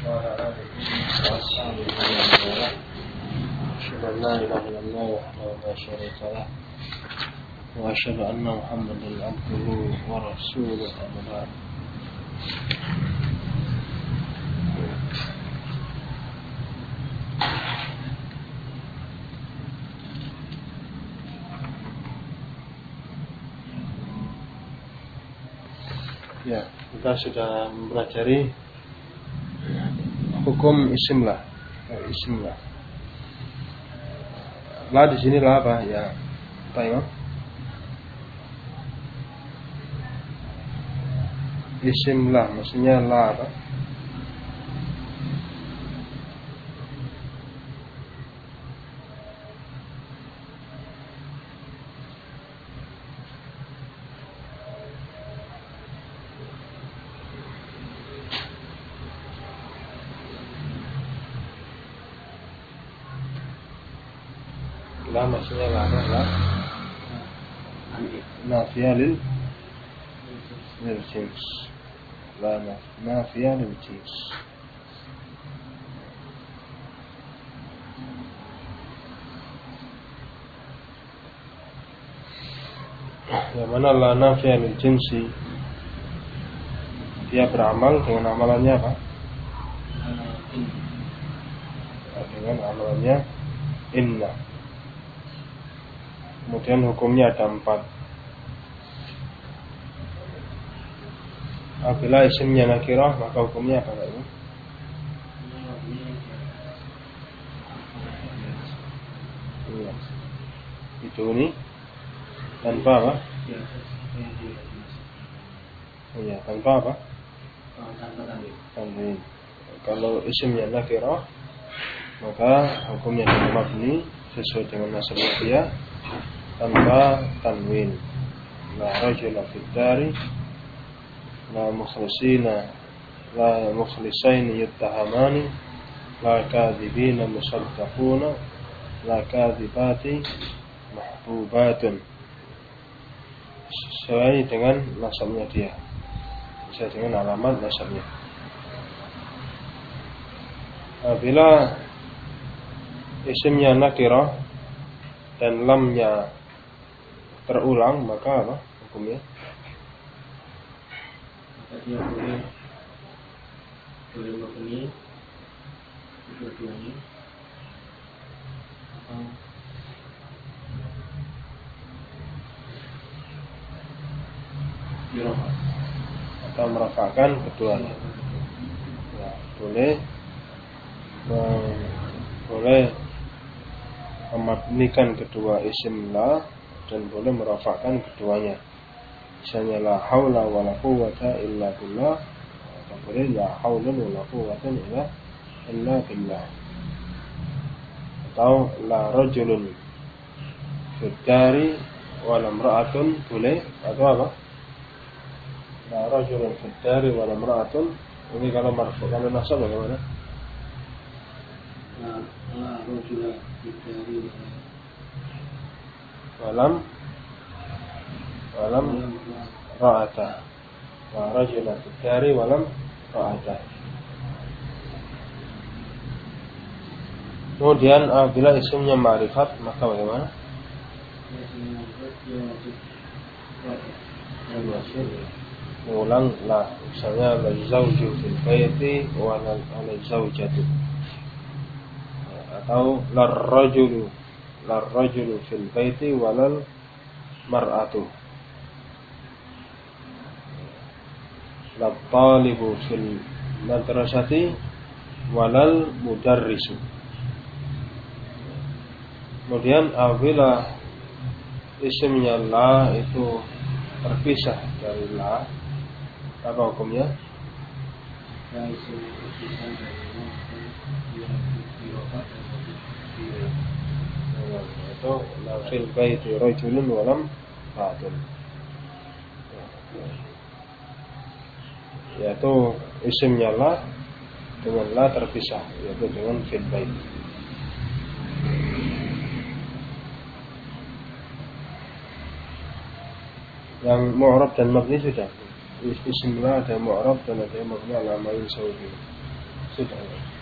وعلى آله وأصحابه ومن والاه أشهد أن لا إله إلا الله وحده لا شريك له وأشهد أن محمدا عبده ورسوله أما بعد. Ya, kita sudah mempelajari hukum isim lah. Isim lah. Lah di sini lah apa ya? Apa Imam? Isim lah, maksudnya lah apa? Lah maksudnya lah adalah nafiyah lil jins. La nafiyah lil jins. Yang mana la nafiyah lil jinsi, dia beramal dengan amalannya apa? Dengan amalannya inna. Kemudian hukumnya ada 4. Apabila isimnya nakirah maka hukumnya apa itu? Iya. Itu ini tanpa apa? Iya, tanpa apa? Tanwin. Kalau isimnya nakirah maka hukumnya mabni sesuai dengan nasabnya dia tanpa tanwin. La rajula fid dari la mukhlisina la mukhlisaini yattahamani la kadhibina musaddaquna la kadhibati mahbubatun. Sesuai dengan nasabnya dia, sesuai dengan alamat nasabnya. Apabila isimnya nakirah dan lamnya terulang maka apa hukumnya? Maka dia boleh mabni dua-duanya atau merafa'kan keduanya. Ya, boleh memabnikan kedua isim la dan boleh merafa'kan keduanya. Misalnya la haula wala quwwata illa billah, atau boleh la haula wala quwwata illa billah. Atau la rajulun fid dari wala imra'atun boleh, atau apa? La rajulun fid dari wala imra'atun. Ini kalau marfu', kalau nasab bagaimana? La rajula fid dari walam ra'ata. La rajula fid dari walam ra'ata. Kemudian apabila isimnya ma'rifat maka bagaimana? Ulang lah, misalnya la zawju fil baiti wa la zawjatu, atau lar rajulu fil baiti wa lal mar'atu, la talibu fil madrasati wa lal mudarrisu. Kemudian apabila isimnya la itu terpisah dari la, apa hukumnya? Ya, isim terpisah dari la dirofat itu la fil baiti rajulun walam ra'atun, yaitu isimnya la dengan la terpisah, yaitu dengan fil bait. Yang mu'rab dan mabni sudah. Isim la ada mu'rab dan ada mabni ala ma yusawi. Sudah.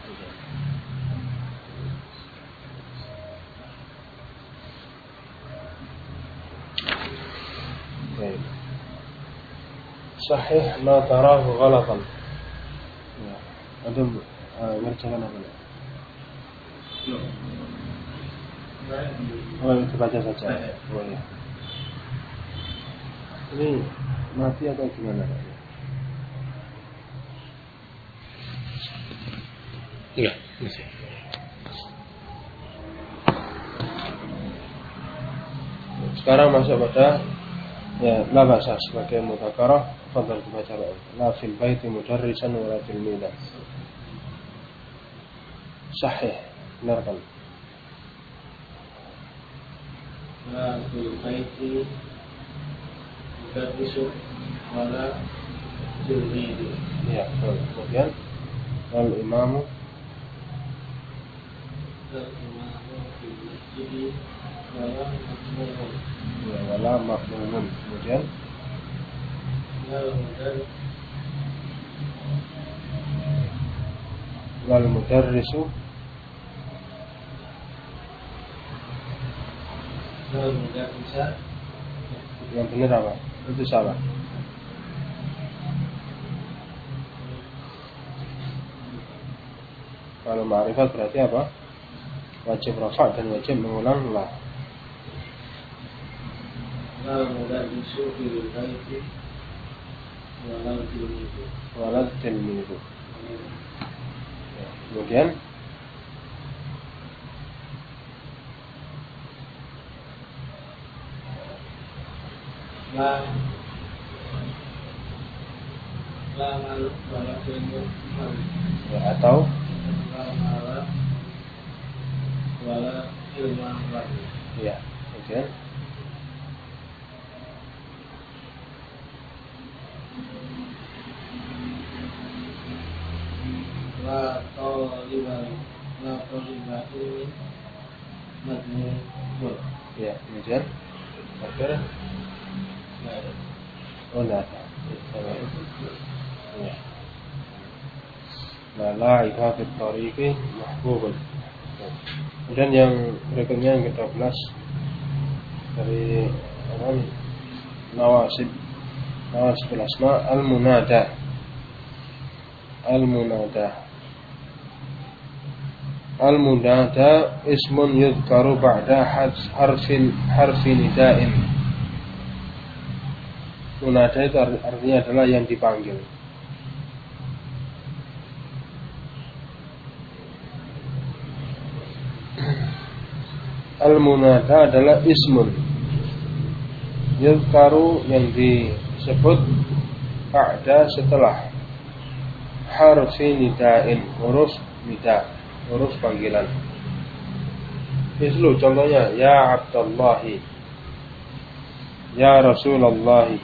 Baik. Sahih la tarahu ghalatan. Ya. Ada ngerjakan apa? Oh, itu baca saja. Oh ya. Ini mati atau gimana? Iya, masih. Sekarang masuk pada ya la ba'sa sebagai mudzakarah, fadhal dibaca la fil baiti mudarrisan wa la tilmidan. Sahih, benar kan? La fil baiti mudarrisun wala tilmidu. Ya, betul. Kemudian al imamu fil masjid wala makmumun. ya wala makmumun. Kemudian wal mudarrisu yang benar apa? Itu salah. Kalau ma'rifat berarti apa? Wajib rafa' dan wajib mengulang la. La mudarrisu fil baiti wala tilmidu. Wala tilmidu. Ya. Kemudian La malu wala tilmidu. ya, atau La mala wala ilman lagi. ya. Kemudian La toliban ini majmul. ya, kemudian akhirnya oh enggak ada. Ya. La iha fit tariqi mahbubun. Kemudian yang berikutnya yang ke-12 dari nawasib al-asma al-munada. Al-munada ismun yudhkaru ba'da harfi nida'in. Munada itu artinya adalah yang dipanggil. Al-munada adalah ismun yudhkaru yang disebut ba'da setelah harfi nida'in, huruf nida, huruf panggilan. Mislu contohnya ya Abdallahi, ya Rasulallahi.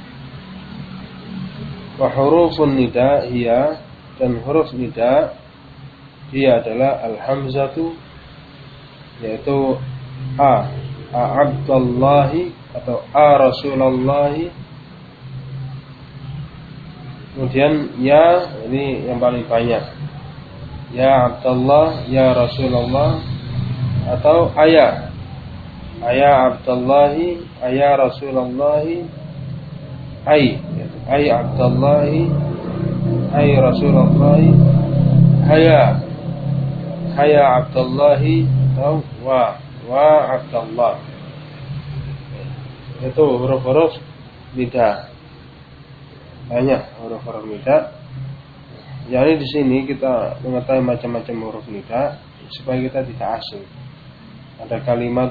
Wa hurufun nida hiya, dan huruf nida dia adalah al-hamzatu, yaitu a Abdallahi atau a Rasulallahi. Kemudian ya, ini yang paling banyak, ya Abdullah, ya Rasulullah, atau ayah Abdullahi, ayah Rasulullahi, ay Abdullahi, ay Rasulullahi, haya Abdullahi, atau wa Abdullah. Itu huruf-huruf nida. Banyak huruf-huruf nida. Jadi di sini kita mengetahui macam-macam huruf nida supaya kita tidak asing. Ada kalimat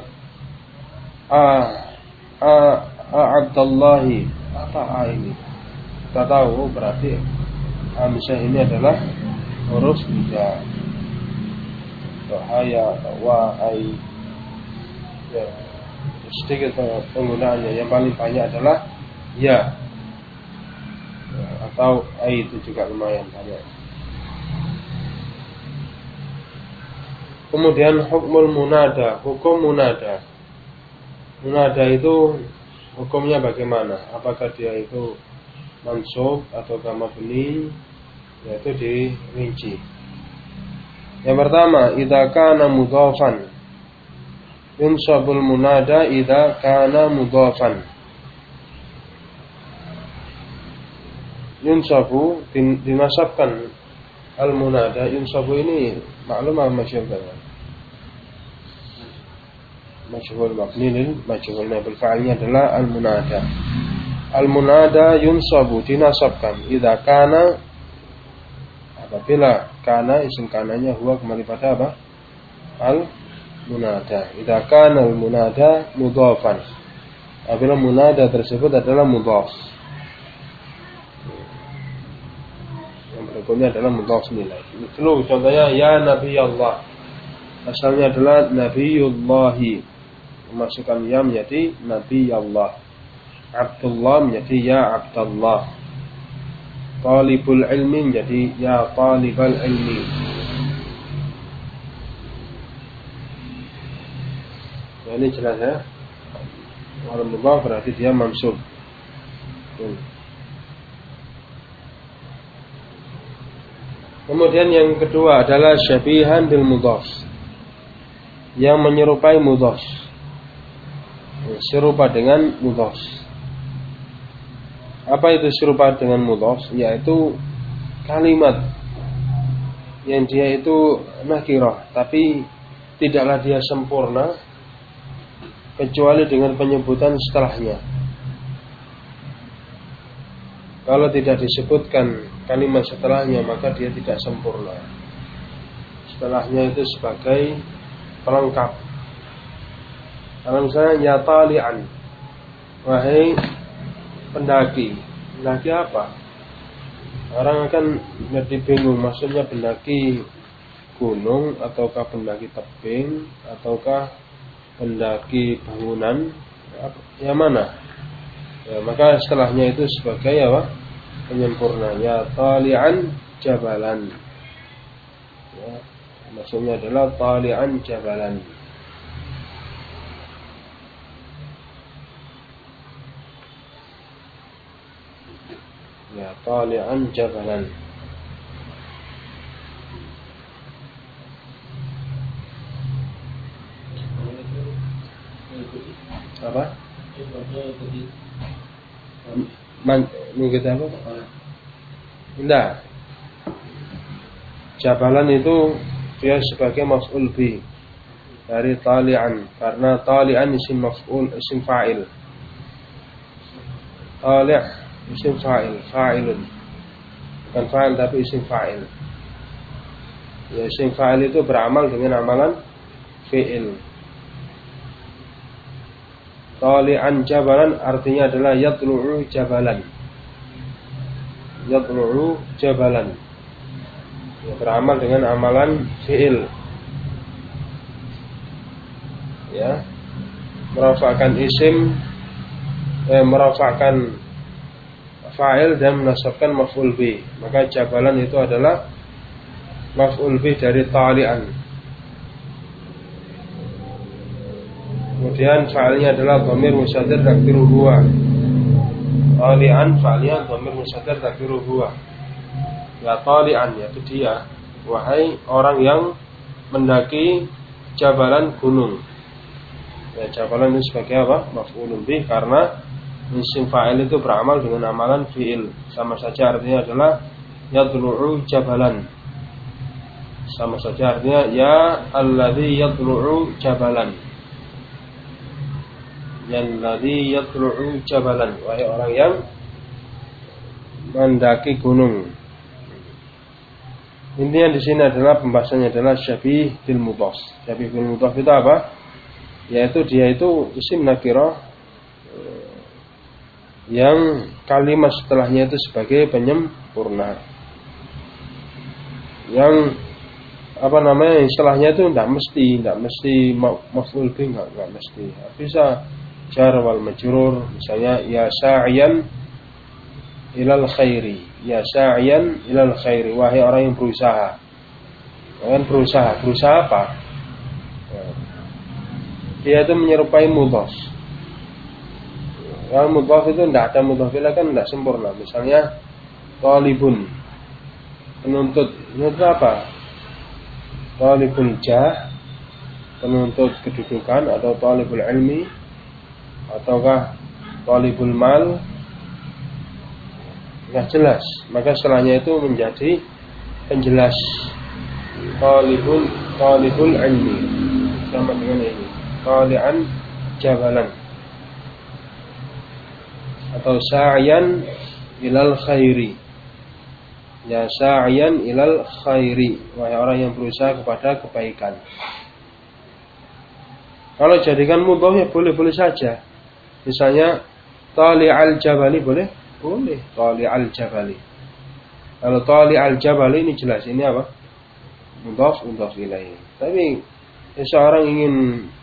Abdullahi, apa a ini? Kita tahu berarti hamzah ini adalah huruf nida. Haya atau wa ai. Ya, sedikit penggunaannya. Yang paling banyak adalah ya. Atau ai itu juga lumayan banyak. Kemudian hukmul munada, hukum munada. Munada itu hukumnya bagaimana? Apakah dia itu mansub atau mabni? Yaitu dirinci. Yang pertama, idza kana mudhafan. Yunsabul munada idza kana mudhafan. Yunsabu dinasabkan al munada. Yunsabu ini maklum apa masyhur kan? Masyhur mabni lil majhul. Naibul fa'ilnya adalah al munada. Al munada yunsabu dinasabkan idza kana, apabila kana isim kananya huwa kembali pada apa? Al munada. Idza kana al munada mudhafan. Apabila munada tersebut adalah mudhaf. Yang berikutnya adalah mudhaf nilai. Itu contohnya ya Nabi Allah. Asalnya adalah Nabiyullahi. Memasukkan ya menjadi Nabi Allah. Abdullah menjadi ya Abdullah. Talibul ilmi menjadi ya talibal ilmi. Nah, ini jelas ya. Kalau mudhaf berarti dia mansub. Kemudian yang kedua adalah syabihan bil mudhaf. Yang menyerupai mudhaf. Serupa dengan mudhaf. Apa itu serupa dengan mudhaf? Yaitu kalimat yang dia itu nakirah, tapi tidaklah dia sempurna kecuali dengan penyebutan setelahnya. Kalau tidak disebutkan kalimat setelahnya, maka dia tidak sempurna. Setelahnya itu sebagai pelengkap. Kalau misalnya ya tali'an, wahai pendaki. Pendaki apa? Orang akan jadi bingung, maksudnya pendaki gunung ataukah pendaki tebing ataukah pendaki bangunan, yang mana? Ya, maka setelahnya itu sebagai apa? Penyempurna. Ya tali'an jabalan. Ya, maksudnya adalah tali'an jabalan. Ya tali'an jabalan. Apa? Mengikuti apa? Tidak. Jabalan itu dia sebagai maf'ul bi dari tali'an, karena tali'an isim maf'ul, isim fa'il. Tali' isim fa'il, fa'ilun. Bukan fa'il tapi isim fa'il. Ya, isim fa'il itu beramal dengan amalan fi'il. Tali'an jabalan artinya adalah yatlu'u jabalan. Yatlu'u jabalan. Ya, beramal dengan amalan fi'il. Ya. Merafa'kan isim, merafa'kan fa'il dan menasabkan maf'ul bi. Maka jabalan itu adalah maf'ul bi dari tali'an. Kemudian fa'ilnya adalah dhamir mustatir takdiruhu huwa. Tali'an fa'ilnya dhamir mustatir takdiruhu huwa. Ya tali'an, yaitu dia, wahai orang yang mendaki jabalan gunung. Ya, jabalan itu sebagai apa? Maf'ulun bih, karena isim fa'il itu beramal dengan amalan fi'il. Sama saja artinya adalah yatlu'u jabalan. Sama saja artinya ya alladzi yatlu'u jabalan. Alladzi yatlu'u jabalan, wahai orang yang mendaki gunung. Intinya di sini adalah pembahasannya adalah syabih bil mudhaf. Syabih bil mudhaf itu apa? Yaitu dia itu isim nakirah yang kalimat setelahnya itu sebagai penyempurna. Yang apa namanya, istilahnya itu tidak mesti maf'ul bih, enggak mesti. Bisa jar wal majrur, misalnya ya sa'iyan ilal khairi. Ya sa'iyan ilal khairi, wahai orang yang berusaha. Kan berusaha apa? Dia itu menyerupai mudhaf. Kalau mudhaf itu tidak ada mudhaf ilaih kan tidak sempurna. Misalnya talibun, penuntut apa? talibul jah, penuntut kedudukan, atau talibul ilmi, ataukah talibul mal, nggak jelas. Maka setelahnya itu menjadi penjelas. Talibul ilmi sama dengan ini, tali'an jabalan, atau sa'yan ilal khairi. Ya sa'yan ilal khairi, wahai orang yang berusaha kepada kebaikan. Kalau jadikan mudhaf ya boleh-boleh saja. Misalnya tali'al jabali boleh? Boleh, tali'al jabali. Kalau tali'al jabali ini jelas ini apa? Mudhaf ilaih. Tapi seseorang ingin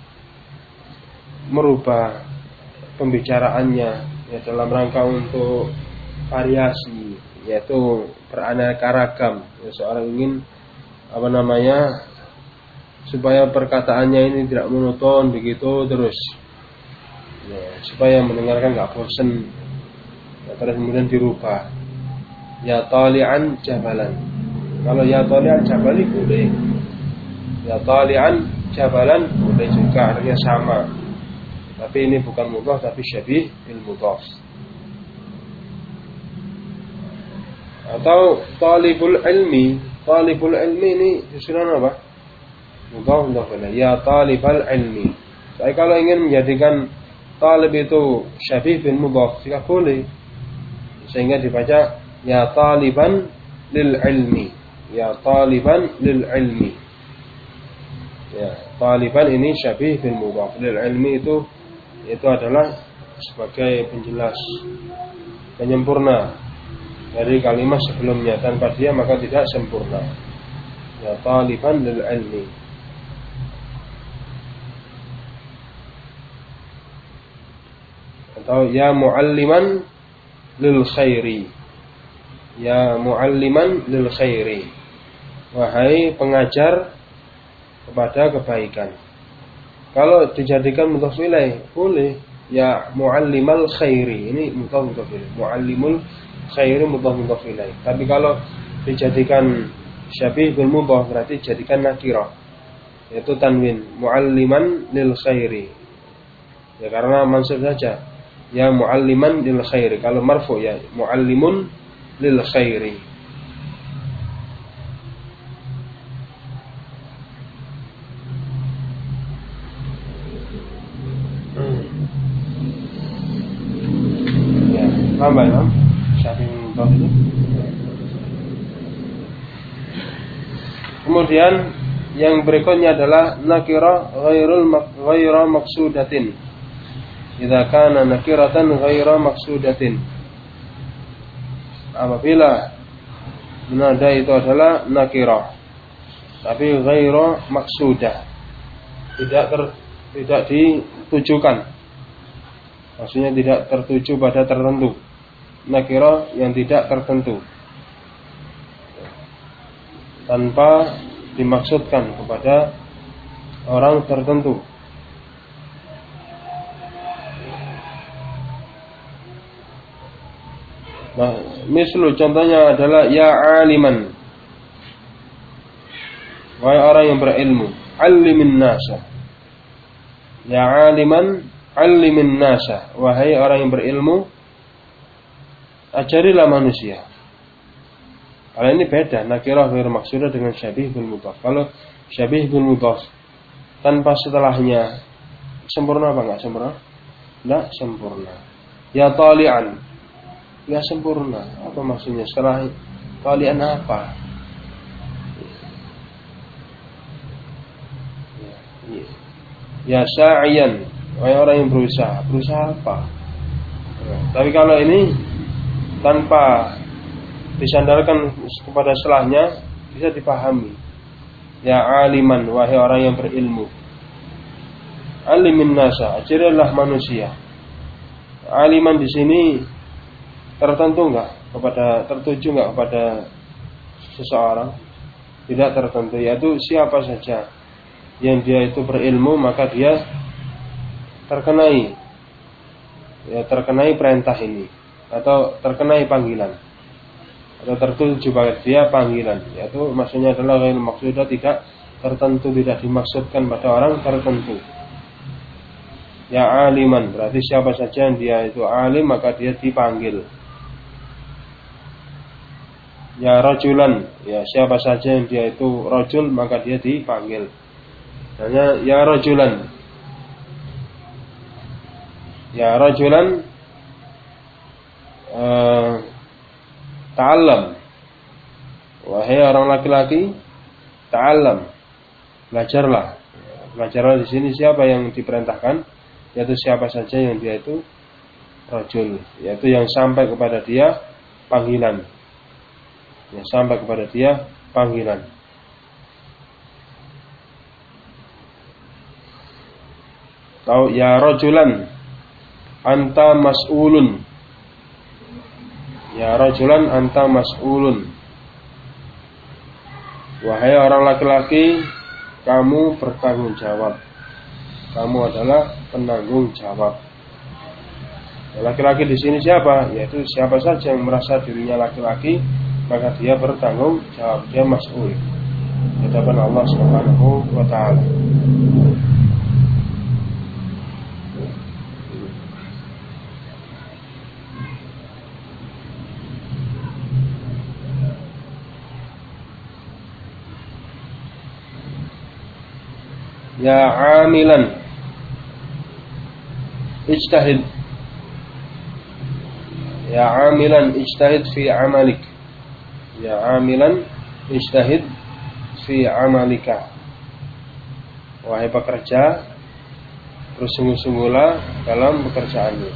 merubah pembicaraannya ya dalam rangka untuk variasi, yaitu beraneka ragam. Ya, seorang ingin supaya perkataannya ini tidak monoton begitu terus. Ya, supaya mendengarkan nggak bosan. Ya, terus kemudian dirubah. Ya tali'an jabalan. Kalau ya tali'an jabali boleh. Ya tali'an jabalan boleh juga, artinya sama. Tapi ini bukan mudhaf tapi syabih bil mudhaf. Atau talibul ilmi ini disuruh apa? Mudhaf ilaih. Ya talibal ilmi. Tapi kalau ingin menjadikan talib itu syabih bil mudhaf juga boleh. Sehingga dibaca ya taliban lil ilmi. Ya taliban lil ilmi. Ya, taliban ini syabih bil mudhaf. Lil ilmi itu adalah sebagai penjelas, penyempurna dari kalimat sebelumnya. Tanpa dia maka tidak sempurna. Ya taliban lil ilmi. Atau ya mualliman lil khairi. Ya mualliman lil khairi. Wahai pengajar kepada kebaikan. Kalau dijadikan mudhaf ilaih boleh. Ya muallimal khairi. Ini mudhaf ilaih. Muallimul khairi mudhaf ilaih. Tapi kalau dijadikan syabih bil mudhaf berarti jadikan nakirah, yaitu tanwin. Mualliman lil khairi. Ya karena mansub saja. Ya mualliman lil khairi. Kalau marfu ya muallimun lil khairi. Apa ya? Syabih mudhaf itu. Kemudian yang berikutnya adalah nakirah ghaira maqsudatin. Idza kana nakiratan ghaira maqsudatin. Apabila nada itu adalah nakirah tapi ghaira maqsudah, tidak ditujukan. Maksudnya tidak tertuju pada tertentu. Nakirah yang tidak tertentu, tanpa dimaksudkan kepada orang tertentu. Nah, mislu contohnya adalah ya aliman. Wahai orang yang berilmu, allimin nasa. Ya aliman, allimin nasa. Wahai orang yang berilmu, ajarilah manusia. Kalau ini beda, nakirah ghair maqsudah dengan syabih bil mudhaf. Kalau syabih bil mudhaf tanpa setelahnya sempurna apa enggak sempurna? Enggak sempurna. Ya tali'an, ya sempurna. Apa maksudnya? Setelah tali'an apa? Ya sa'yan, orang yang berusaha. Berusaha apa? Tapi kalau ini tanpa disandarkan kepada setelahnya bisa dipahami. Ya aliman, wahai orang yang berilmu. Alimin nasa, ajarilah manusia. Aliman di sini tertentu tertuju enggak kepada seseorang? Tidak tertentu, yaitu siapa saja yang dia itu berilmu maka dia terkenai perintah ini, atau terkenai panggilan, atau tertuju pada dia panggilan. Yaitu maksudnya adalah ghair maqsudah, tidak tertentu, tidak dimaksudkan pada orang tertentu. Ya aliman, berarti siapa saja yang dia itu alim maka dia dipanggil. Ya rajulan, ya siapa saja yang dia itu rajul maka dia dipanggil. Hanya ya rajulan. Ya rajulan ta'allam. Wahai orang laki-laki, ta'allam. Belajarlah. Belajarlah di sini siapa yang diperintahkan? Yaitu siapa saja yang dia itu rajul, yaitu yang sampai kepada dia panggilan. Ya, sampai kepada dia panggilan. Tahu ya rajulan anta mas'ulun. Ya rajulan anta mas'ulun. Wahai orang laki-laki, kamu bertanggung jawab. Kamu adalah penanggung jawab. Laki-laki di sini siapa? Yaitu siapa saja yang merasa dirinya laki-laki, maka dia bertanggung jawab, dia mas'ul di hadapan Allah Subhanahu wa taala. Ya amilan ijtahid. Ya amilan ijtahid fi amalik. Ya amilan ijtahid fi amalika. Wahai pekerja, bersungguh-sungguhlah dalam pekerjaanmu.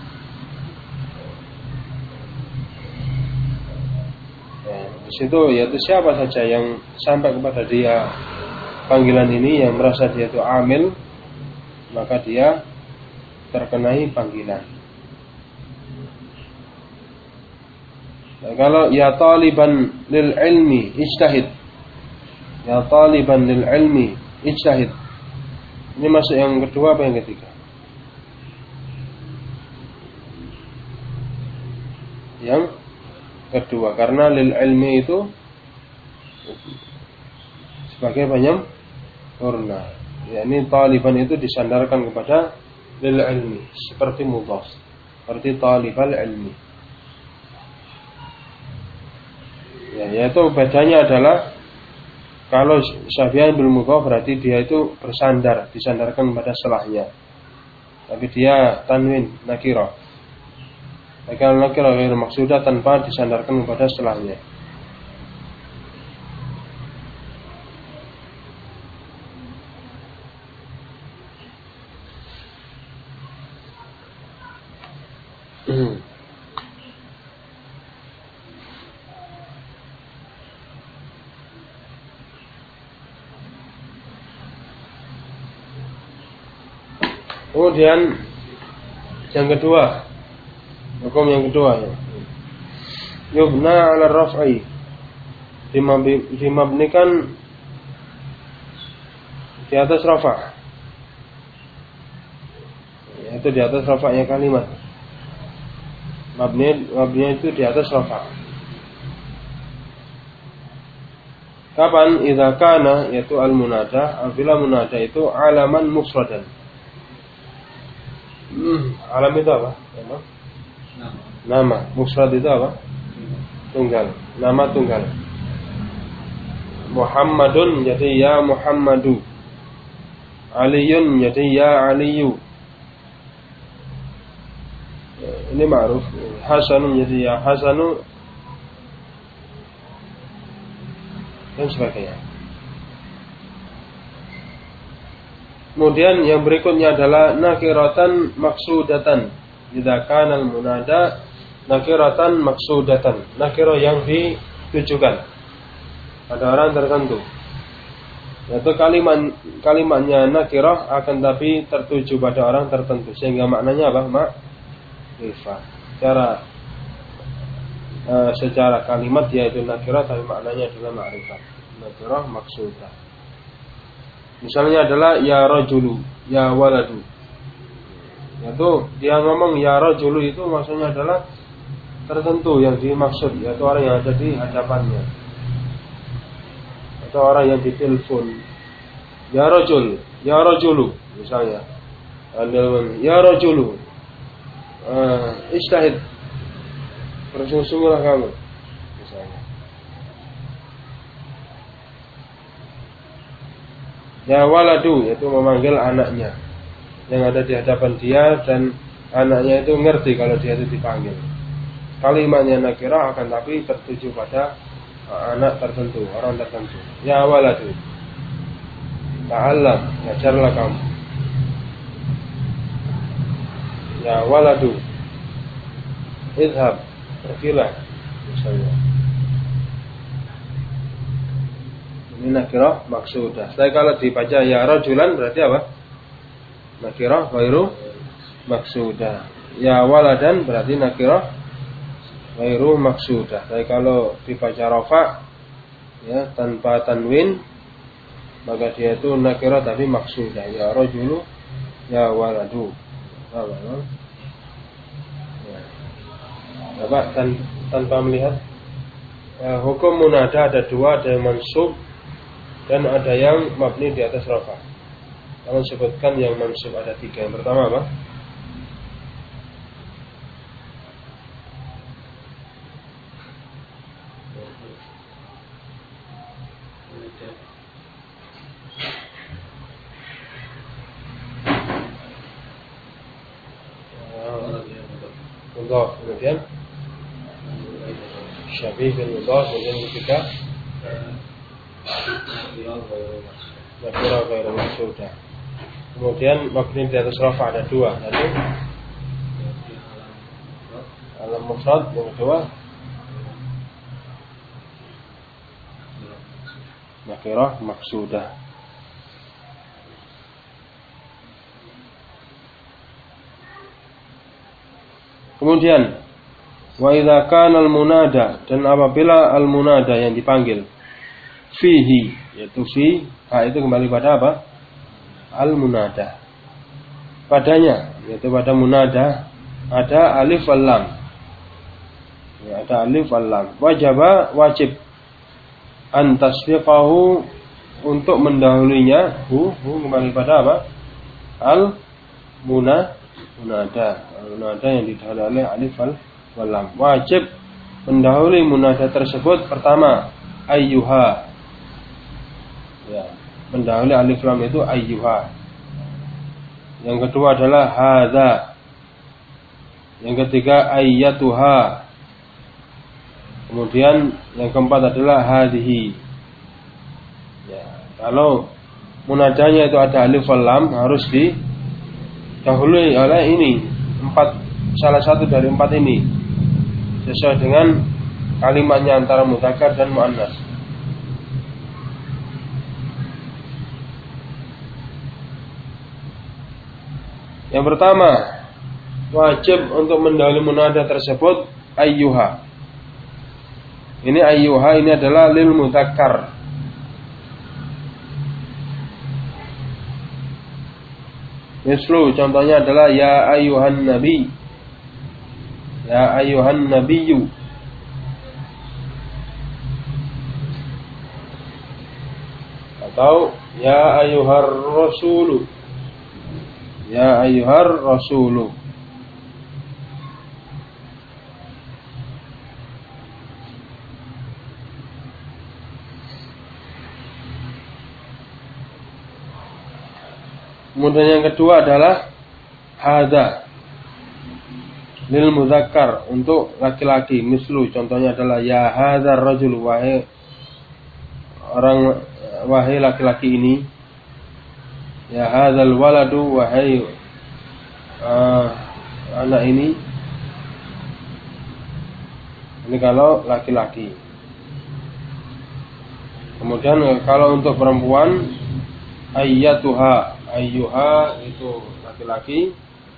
Ya, di situ yaitu siapa saja yang sampai kepada dia panggilan ini, yang merasa dia itu amil, maka dia terkenai panggilan. Nah, kalau ya taliban lil ilmi ijtahid. Ya taliban lil ilmi ijtahid. Ini masuk yang kedua apa yang ketiga? Yang kedua, karena lil ilmi itu sebagai penyempurna. Ya, ini taliban itu disandarkan kepada lil ilmi, seperti mudhaf, seperti talibal ilmi. Ya, yaitu bedanya adalah kalau syafi'an bil mudhaf berarti dia itu bersandar, disandarkan pada selahnya. Tapi dia tanwin nakirah. Kalau nakirah ghair maksudah tanpa disandarkan kepada selahnya. Kemudian yang kedua, hukum yang kedua ya. Yubna 'ala raf'i, dimabnikan di atas rafa'. Yaitu di atas rafa'nya kalimat. Mabninya itu di atas rafa'. Kapan? Idza kana, yaitu al-munada, apabila munada itu alaman mufradan. Alam itu apa? Nama. Mufrad itu apa? Tunggal. Nama tunggal. Muhammadun jadi ya Muhammadu. Aliyun jadi ya Aliyu. Ini ma'ruf. Hasanun jadi ya Hasanu, dan sebagainya. Kemudian yang berikutnya adalah nakiratan maksudatan. Idza kana al-munada nakiratan maksudatan. Nakirah yang ditujukan pada orang tertentu. Yaitu kalimatnya nakirah akan tapi tertuju pada orang tertentu, sehingga maknanya apa? Ma'rifah. Secara kalimat yaitu nakirah, tapi maknanya adalah ma'rifah. Nakirah maksudah. Misalnya adalah ya rajulu, ya waladu. Yaitu dia ngomong ya rajulu itu maksudnya adalah tertentu yang dimaksud, yaitu orang yang ada di hadapannya. atau orang yang ditelepon. Ya rajul, ya rajulu misalnya. Ya rajulu. Ijtahid. Bersungguh-sungguhlah kamu misalnya. Ya waladu, yaitu memanggil anaknya yang ada di hadapan dia, dan anaknya itu ngerti kalau dia itu dipanggil. Kalimatnya nakirah akan tapi tertuju pada anak tertentu, orang tertentu. Ya waladu, ta'allam, belajarlah kamu. Ya waladu, idhab, pergilah misalnya. Ini nakirah maksudah. Tapi kalau dibaca ya rajulan berarti apa? Nakirah ghairu maksudah. Ya waladan berarti nakirah ghairu maksudah. Tapi kalau dibaca rafa ya tanpa tanwin, maka dia itu nakirah tapi maksudah. Ya rajulu, ya waladu. Bapak tanpa melihat hukum munada ada dua, ada yang mansub dan ada yang mabni di atas rafa. Kalau sebutkan yang mansub ada tiga. Yang pertama apa? Mudhaf, kemudian syabih bin mudhaf, kemudian ketiga nakirah ghairu maksudah. Kemudian mabni di atas rafa ada dua, yaitu alam mufrad, yang kedua nakirah maksudah. Kemudian wa idza kana al-munada, dan apabila al-munada yang dipanggil fihi, yaitu fi, itu kembali pada apa? Al-munada. Padanya, yaitu pada munada ada alif wal lam. Ya, ada alif wal lam. Wajib an tasfiqahu, untuk mendahulunya kembali pada apa? Al-munada. Munada yang didahului oleh alif wal lam. Wajib mendahului munada tersebut pertama ayyuha. Ya, mendahului alif lam itu ayyuha. Yang kedua adalah hadza. Yang ketiga ayyatuha. Kemudian yang keempat adalah hadhihi. Ya, kalau munadanya itu ada alif wal lam harus didahului oleh ini, salah satu dari empat ini, sesuai dengan kalimatnya antara mudzakkar dan muannas. Yang pertama, wajib untuk mendahului munada tersebut ayyuha. Ini ayyuha ini adalah lil mudzakkar. Mislu, contohnya adalah ya ayyuhan nabi, ya ayyuhan nabiyyu. Atau ya ayyuhar rasulu, ya ayyuhar rasulu. Kemudian yang kedua adalah hadza lil mudzakkar, untuk laki-laki. Mislu, contohnya adalah ya hadzal rajul, wahai laki-laki ini. Ya hadzal waladu, wahai anak ini. Ini kalau laki-laki. Kemudian kalau untuk perempuan ayyatuha, ayyuha itu laki-laki,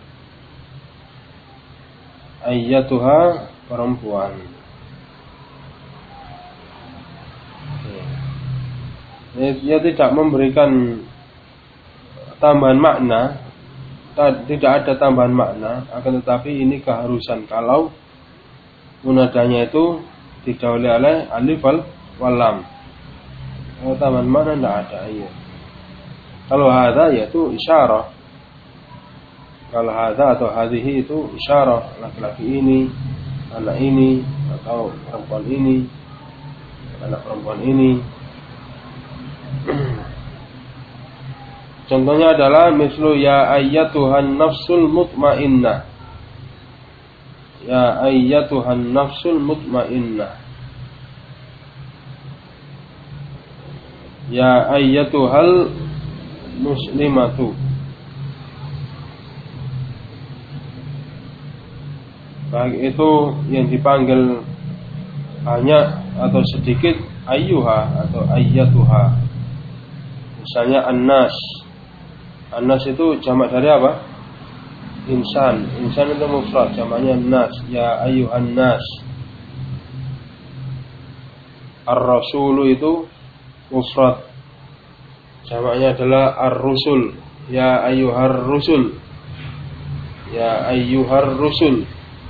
ayyatuha perempuan. Dia tidak memberikan tambahan makna, tidak ada tambahan makna, akan tetapi ini keharusan kalau munadanya itu didahului oleh alif wal lam. Kalau taman mana tidak ada, iya. Kalau hadza yaitu isyarah. Kalau hadza atau hadhihi itu isyarah, laki-laki ini, anak ini, atau perempuan ini, anak perempuan ini. Contohnya adalah mislu ya ayyatuhan nafsul mutmainnah. Ya ayyatuhan nafsul mutmainnah. Ya ayyatuhal muslimatu. Baik itu yang dipanggil banyak atau sedikit ayyuha atau ayyatuha. Misalnya annas. Annas itu jamak dari apa? Insan. Insan itu mufrad, jamaknya nas. Ya ayyuhan nas. Ar-rasulu itu mufrad, jamaknya adalah ar-rusul. Ya ayyuhar rusul. Ya ayyuhar rusul.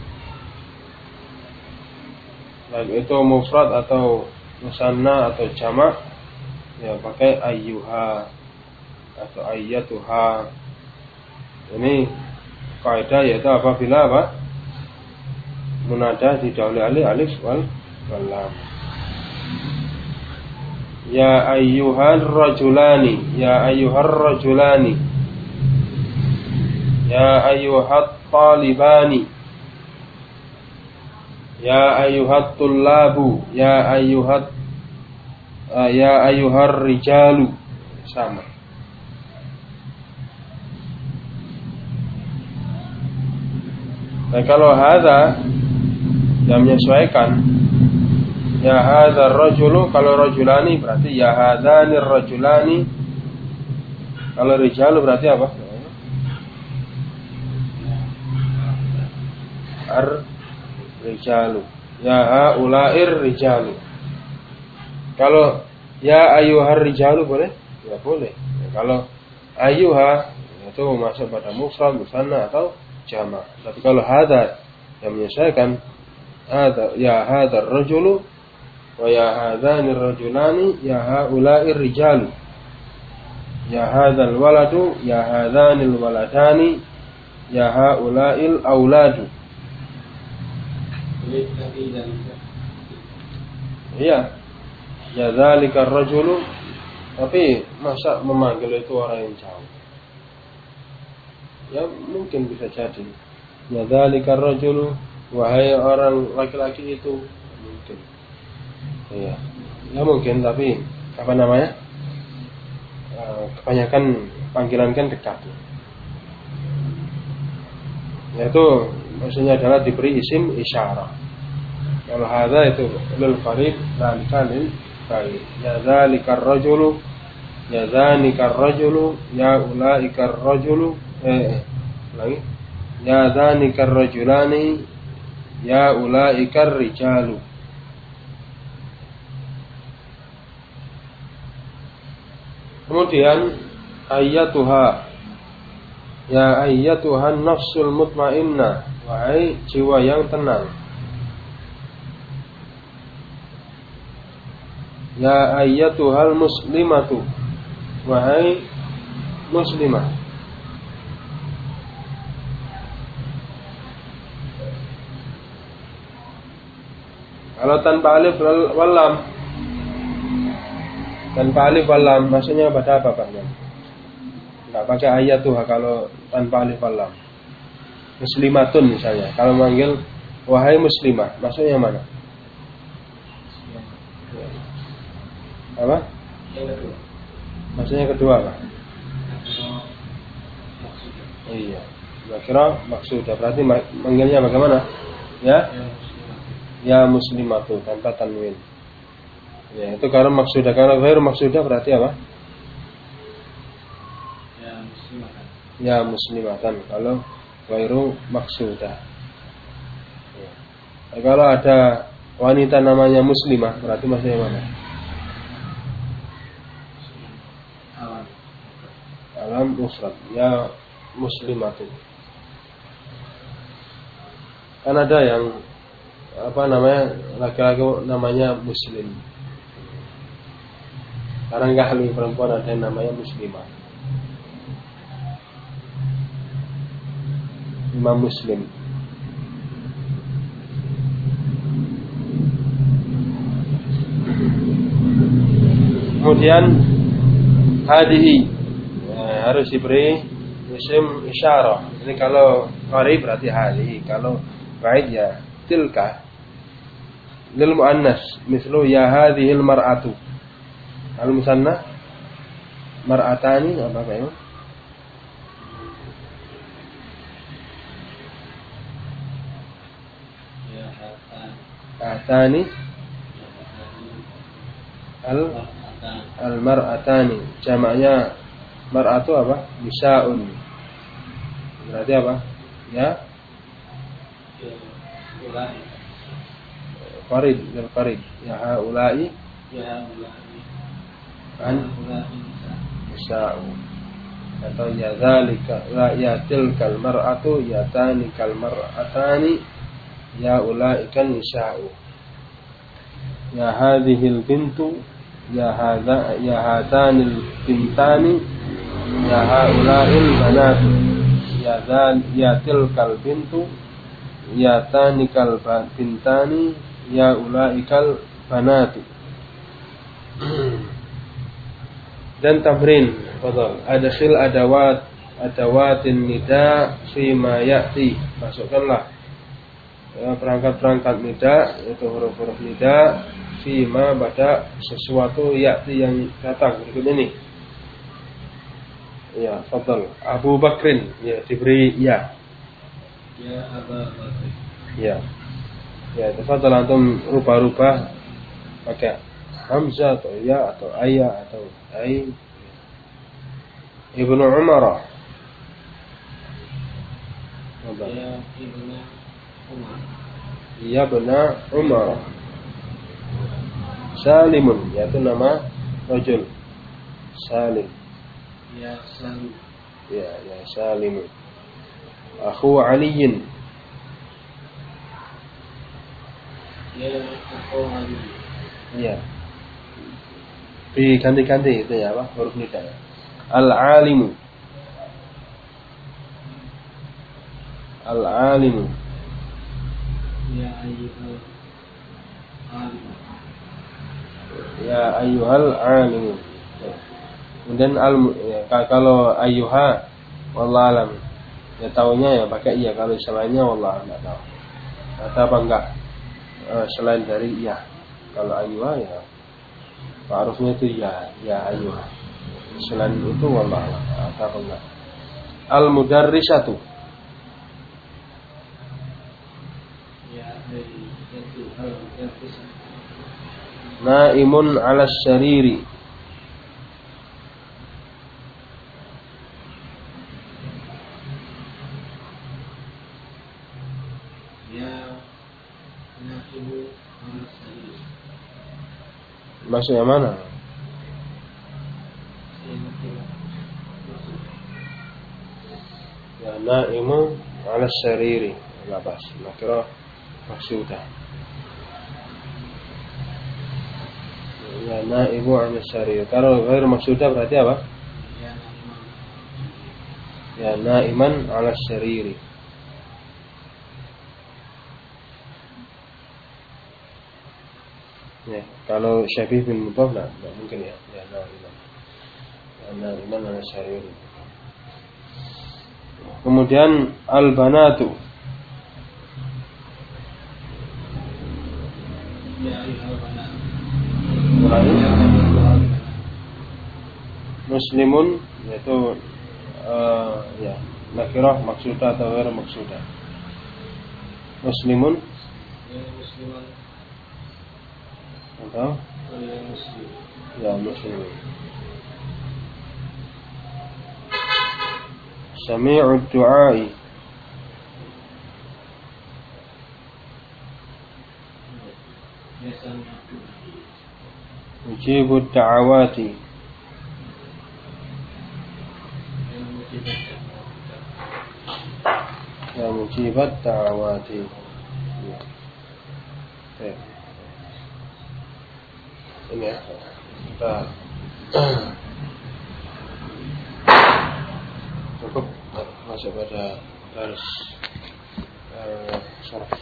Baik itu mufrad atau musanna atau jamak, ya pakai ayyuha atau ayyatuha. Ini kaidah yaitu apabila apa? Munada didahului oleh alif wal lam. Ya ayyuhar rajulani. Ya ayyuhar rajulani. Ya ayyuhat talibani. Ya ayyuhat tullabu. Ya ayyuhar rijalu. Sama. Nah kalau hadza yang menyesuaikan, ya hadzal rajulu, kalau rajulani berarti ya hadzanir rajulani. Kalau rijalu berarti apa? Ar-rijalu. Ya haulair rijalu. Kalau ya ayyuhar rijalu boleh? Ya boleh. Ya, kalau ayyuha itu masuk pada mufrad, musanna atau jamak. Tapi kalau hadza yang menyesuaikan, hadza ya hadzal rajulu wa ya hadzanir rajulani ya haulair rijalu. Ya hadzal waladu ya hadzanil waladani ya haulail auladu. Iya. Ya zalikar rajulu, tapi masa memanggil itu orang yang jauh? Ya mungkin bisa jadi. Ya zalikar rajulu, wahai orang laki-laki itu, mungkin. Iya. Ya mungkin, tapi apa namanya? Kebanyakan panggilan kan dekat. Yaitu maksudnya adalah diberi isim isyarah. Kalau hadza itu lil qarib, dzalika lil baik. Ya dzalikar rajulu, ya dzanikar rajulu, ya ulaikar rajulu, lagi. Ya dzanikar rajulani, ya ulaikar rijalu. Kemudian ayyatuha. Ya ayyatuhan nafsul mutmainnah, wahai jiwa yang tenang. Ya ayyatuhal muslimatu, wahai muslimah. Kalau tanpa alif wal lam, tanpa alif wal lam maksudnya pada apa Pak? Enggak pakai ayyatuha kalau tanpa alif wal lam. Muslimatun misalnya, kalau manggil wahai muslimah, maksudnya mana? Apa? Maksudnya kedua apa? Iya. Kira maksudnya berarti manggilnya bagaimana? Ya? Ya muslimatu tanpa tanwin. Ya, itu kalau maksudnya, kalau ghair maksudnya berarti apa? Ya muslimatan. Kalau ghairu maksudah. Ya. Kalau ada wanita namanya muslimah berarti maksudnya mana? Alam mufrad. Ya muslimatu. Kan ada yang apa namanya, laki-laki namanya muslim. Barangkali perempuan ada yang namanya muslimah. Imam Muslim. Kemudian hadihi harus diberi isim isyarah. Ini kalau qarib berarti hadihi, kalau ba'id ya tilka. Lil muannas mislu ya hadhil mar'atu. Al musanna mar'atani apa ya? Atani al mar'atani, jamaknya mar'atu apa? Nisa'un. Berarti apa? Ya qarid, bil qarid. Ya haula'i an nisa'u. Atau ya zalika la ya tilkal mar'atu ya tanikal mar'atani ya ulaikan nisa'u. Ya hadhil bintu ya hadha ya hatanil bintani ya haula'il banatu ya tilkal bintu ya tanikal bintani ya ulaikal banatu. Dan tamrin, fadhal. Adkhil adawatin nida fi ma ya'ti. Masukkanlah perangkat-perangkat nida, yaitu huruf-huruf nida fi ma pada sesuatu ya'ti yang datang berikut ini. Ya, fadhal. Abu Bakrin, ya diberi ya. Ya Abu Bakr. Ya. Ya, tafadhal antum rubah-rubah pakai hamzah atau ya atau ayya atau ain. Ibnu Umar. Ya Ibnu Umar. Ya Ibnu Umar. Salimun, yaitu nama rajul. Salim. Ya Salim. Ya Salim. Akhu Aliin. Ya Akhu Ali. Ya. Diganti-ganti itu ya, apa? Huruf nida. Al-alimu. Al-alimu. Ya ayyuhal alim. Ya ayyuhal alimu. Kemudian kalau ayyuha wallahu alam. Ya taunya ya pakai iya, kalau selainnya wallahu enggak tahu. Atau apa enggak? Selain dari iya. Kalau ayyuha ya ma'rufnya itu ya ayyuha. Selain itu wallahu alam. Atau apa enggak? Al-mudarrisatu. Ya ayyuhal mudarrisatu. Naimun 'ala syariri. Masuk yang mana? Ya naimu 'ala syariri. Labas. Nakira maksudah. Ya naimu 'ala syariri. Kalau ghair maksudah berarti apa? Ya naiman 'ala syariri. Ya, kalau Syabih bin Mudhaf enggak mungkin ya. Ya naiman. Ya naiman 'ala syariri. Kemudian al-banatu. Ya ayyuhal banat. Muslimun, yaitu ya nakirah maksudah atau ghair maksudah. Muslimun Ya musliman. atau Ya muslim. ya muslimun. Sami'ud du'ai. Ya sami. Mujibud da'awati. Ya mujibat da'awati. Ya. Ini ya. Kita Cukup masuk pada baris syaraf.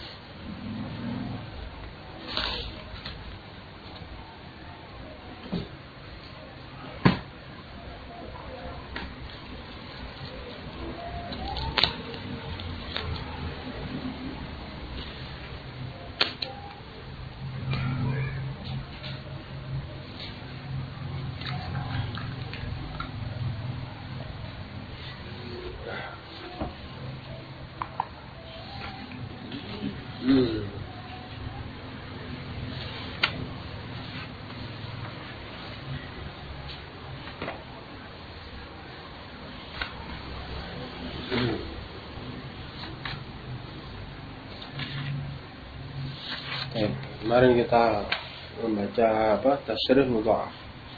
Kemarin kita membaca tasyrif mudha'af.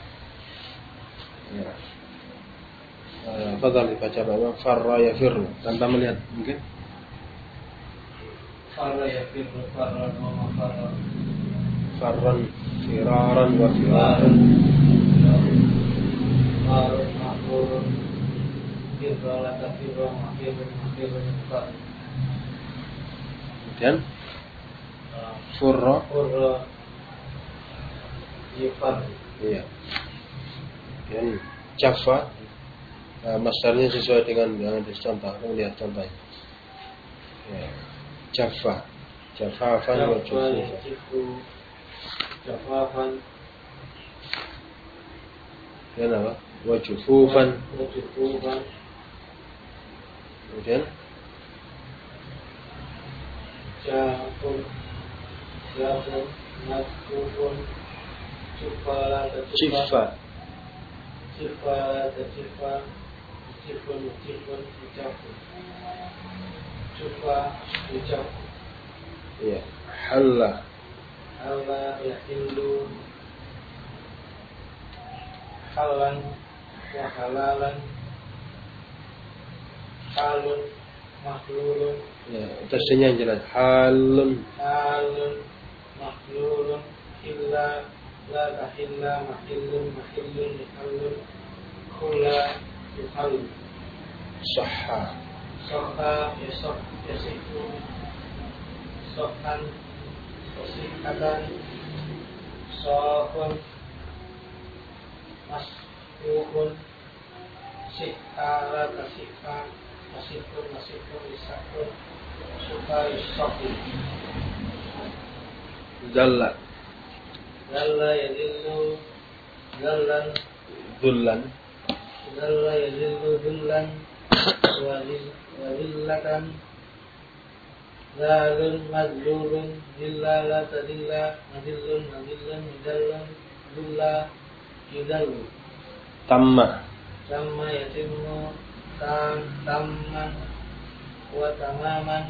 Ya. Fadhal dibaca bahwa farra yafirru tanpa melihat mungkin. Farra yafirru farran wa mafarran. Farran firaran wa firaran. Farran mafurun. Firra la tafirra mafirun mafirun farran. Kemudian furra yafar. iya. Kemudian jaffa, masdarnya sesuai dengan yang dicontoh. Lihat contohnya. Ya. Jaffa, jafafan wa jufufan. Jafafan. Kemudian apa? Wa jufufan. Jufufan. Kemudian Jafun, Nakufun, Cifa, Cifa, Cifun, Ucapun, Cifa, Ucapun. iya. Halla, Yahillu, Halan, wa halalan, Halun, Mahlulun, ya. Tasnya yang jelas. Halun, Mahlulun, Hilla, La tahilla, Mahillun, Nihallun, Kula, Yuhallun. sahha, Soha, Yasifu, Sohan, Sosihatan, Sohun, Masfuhun, Sikara, Tasifan, Masifun, Isakun, Suka, Yusakun. zalla, Zalla yadillu, Zallan, dhullan, Zalla yadillu, Zullan, Wazillatan, Zalun, Mazlulun, Zillala, Tadilla, Mazillun, Midallun, Zulla, Yudallu. tamma, Sama yatimmu, Tamman, wa tamaman,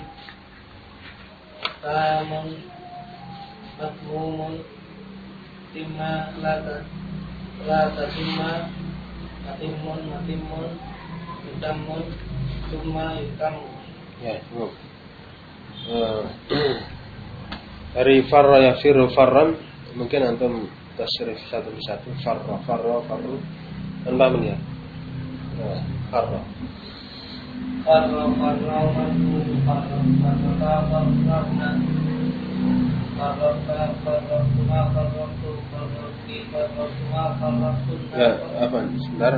Tamun, Matmumun, Timma, Lata timma, Matimun, Itamun, Tumma, Itamu. ya. Cukup. Dari farra yafiru farran, mungkin antum tasrif satu persatu. Farru tanpa melihat. Farra, ya, apa? Sebentar.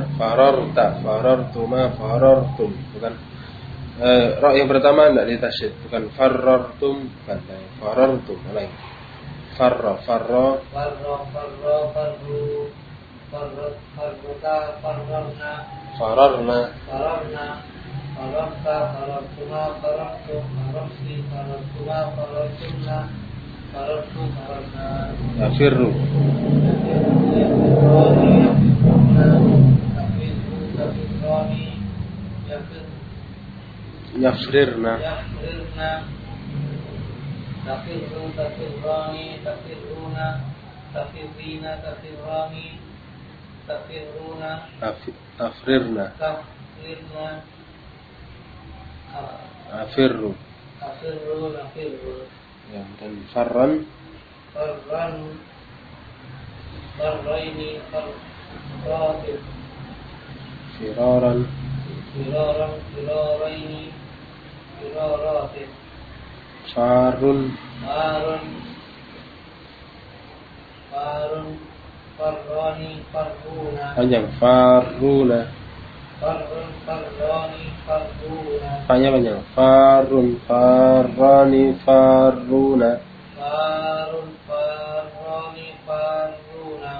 Farartum, bukan. Ra yang pertama tidak ditasyid, bukan farartum, bukan. Farartum, lain. Farra, fararna, Fararta, farartuma, farartum, fararsi, farartuma, farartumna, farartu, fararna. yafirru, yafrirna, tafirrani, tafirruna, tafirrina, tafirrani, tafirruna, tafrirna, afirru, ya. Dan farran, farraini, ratib firaran firaran firaraini firaratib farun farun farun farrani farruna panjang faruna farrun farrani farruna panjang farun farrani faruna farun farrani farruna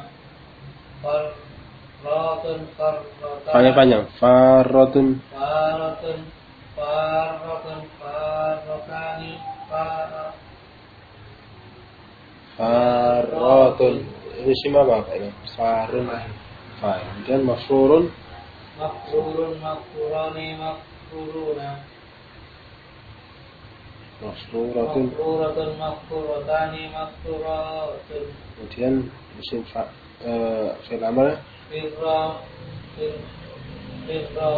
farratun farratan panjang farrotun farratun farratun farratani farrotun. Ini sima apa ini? Farun fa'il dan maf'ulun maf'ulun maf'ulani maf'uluna maf'ulatun. maf'ulatun maf'ulatani maf'ulatun Kemudian isim fi'il amr firra firra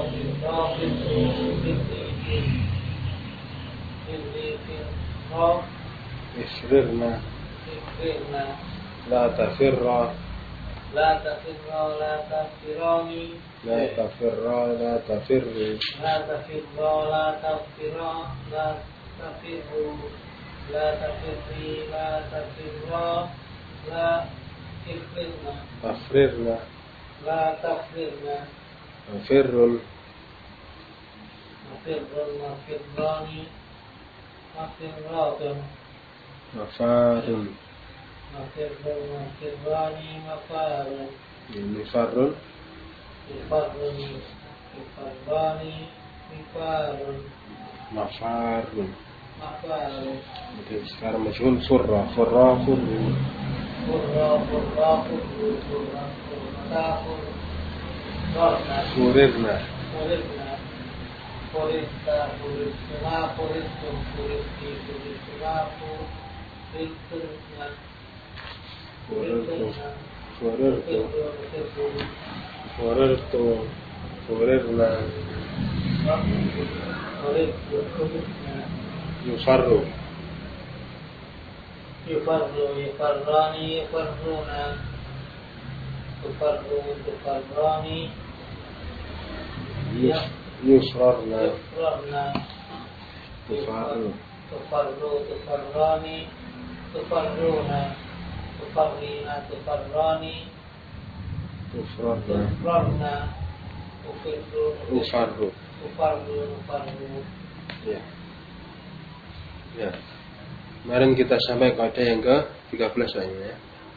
ifrirna firra la tafirra la tafirra la tafirani la tafirra la tafirri la tafirra la tafirra la tafirru la tafirri la tafirra la ifrirna tafrirna la tafrirna mafirrun mafirrun mafirrani mafirratun mafarun mafirrun mafirrani mafarun mifarrun mifarrun mifarrani mifarun mafarun. mafarun Kemudian sekarang majhul furra furra furru furra furra furru furra furra furra furirna furirna furista furistuna furistum furisti furistuna furisturna furirtu furirtu furirtu furirna yufarru yufarru yufarrani yufarruna tufarru tufarrani yusrarna yufrarna tufarru tufarru tufarrani tufarruna tufarrina tufarrani tufrarna tufrarna ufirru ufarru. ufarru ufarru Ya. Ya. Kemarin kita sampai pada yang ke 13 ya.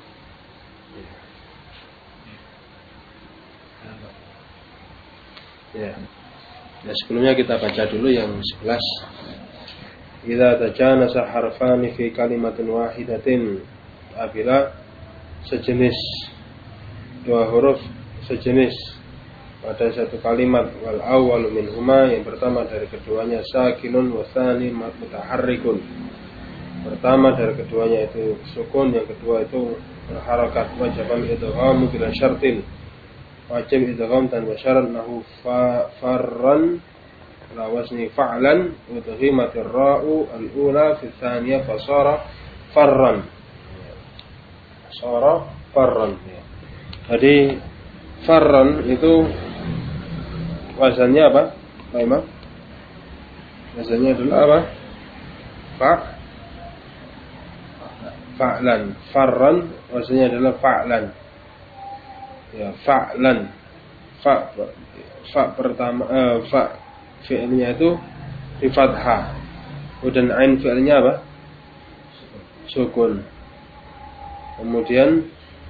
Ya. Ya, sebelumnya kita baca dulu yang 11. Idza tajanasa harfani fi kalimatin wahidatin. Apabila sejenis dua huruf sejenis pada satu kalimat, wal awwalu minhuma, yang pertama dari keduanya sakinun wa tsani mutaharrikun. Pertama dari keduanya itu sukun, yang kedua itu berharakat. Wajiban idgham bila syartin, wajib idgham tanpa syarat. Nahu farran ala wazni fa'lan udghimatir ra'u al-ula fi tsaniyah fasara farran. Sara farran. Jadi farran itu wazannya apa? Pak Imam? Wazannya adalah apa? Fa'lan. Farran wazannya adalah fa'lan. Ya, fa'lan. Fa pertama fa fi'ilnya itu di fathah. Kemudian ain fi'ilnya apa? Sukun. Kemudian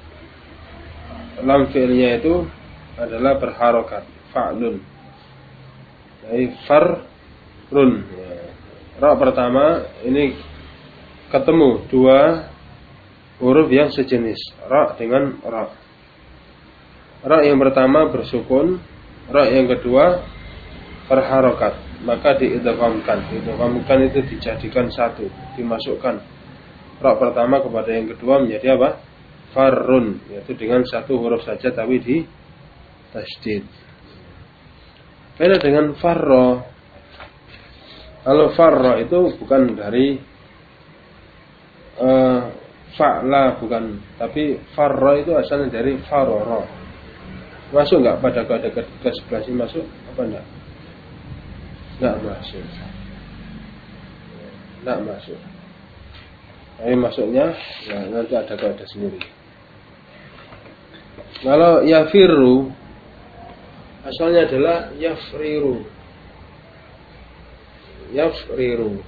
lam fi'ilnya itu adalah berharokat. Fa'lun. Jadi farrun. Ya. Ra pertama ini ketemu dua huruf yang sejenis, ra dengan ra. Ra yang pertama bersukun, ra yang kedua berharokat, maka diidghamkan. Idghamkan itu dijadikan satu, dimasukkan ra pertama kepada yang kedua menjadi apa? Farrun, yaitu dengan satu huruf saja tapi di tasydid. Beda dengan farra. Kalau farra itu bukan dari fa'la, bukan, tapi farra itu asalnya dari farara. Masuk nggak pada kaidah ke-11 ini masuk apa enggak? Nggak masuk. Nggak masuk. Tapi masuknya ya, nanti ada kaidah sendiri. Kalau yafiru asalnya adalah yafriru. Yafriru.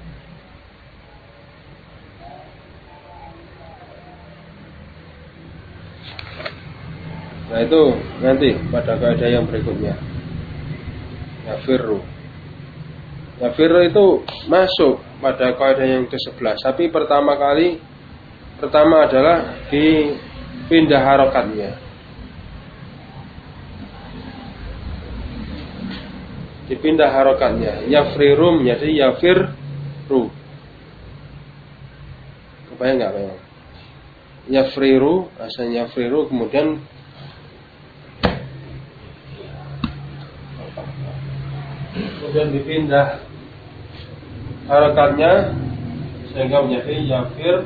Nah itu nanti pada kaidah yang berikutnya. Yafirru. Yafirru itu masuk pada kaidah yang ke-11. Tapi pertama adalah dipindah harokatnya. Dipindah harokatnya. Yafrirum jadi yafirru. Kebayang nggak bayang? Yafriru, asalnya yafriru, kemudian dipindah harokatnya sehingga menjadi yafirru.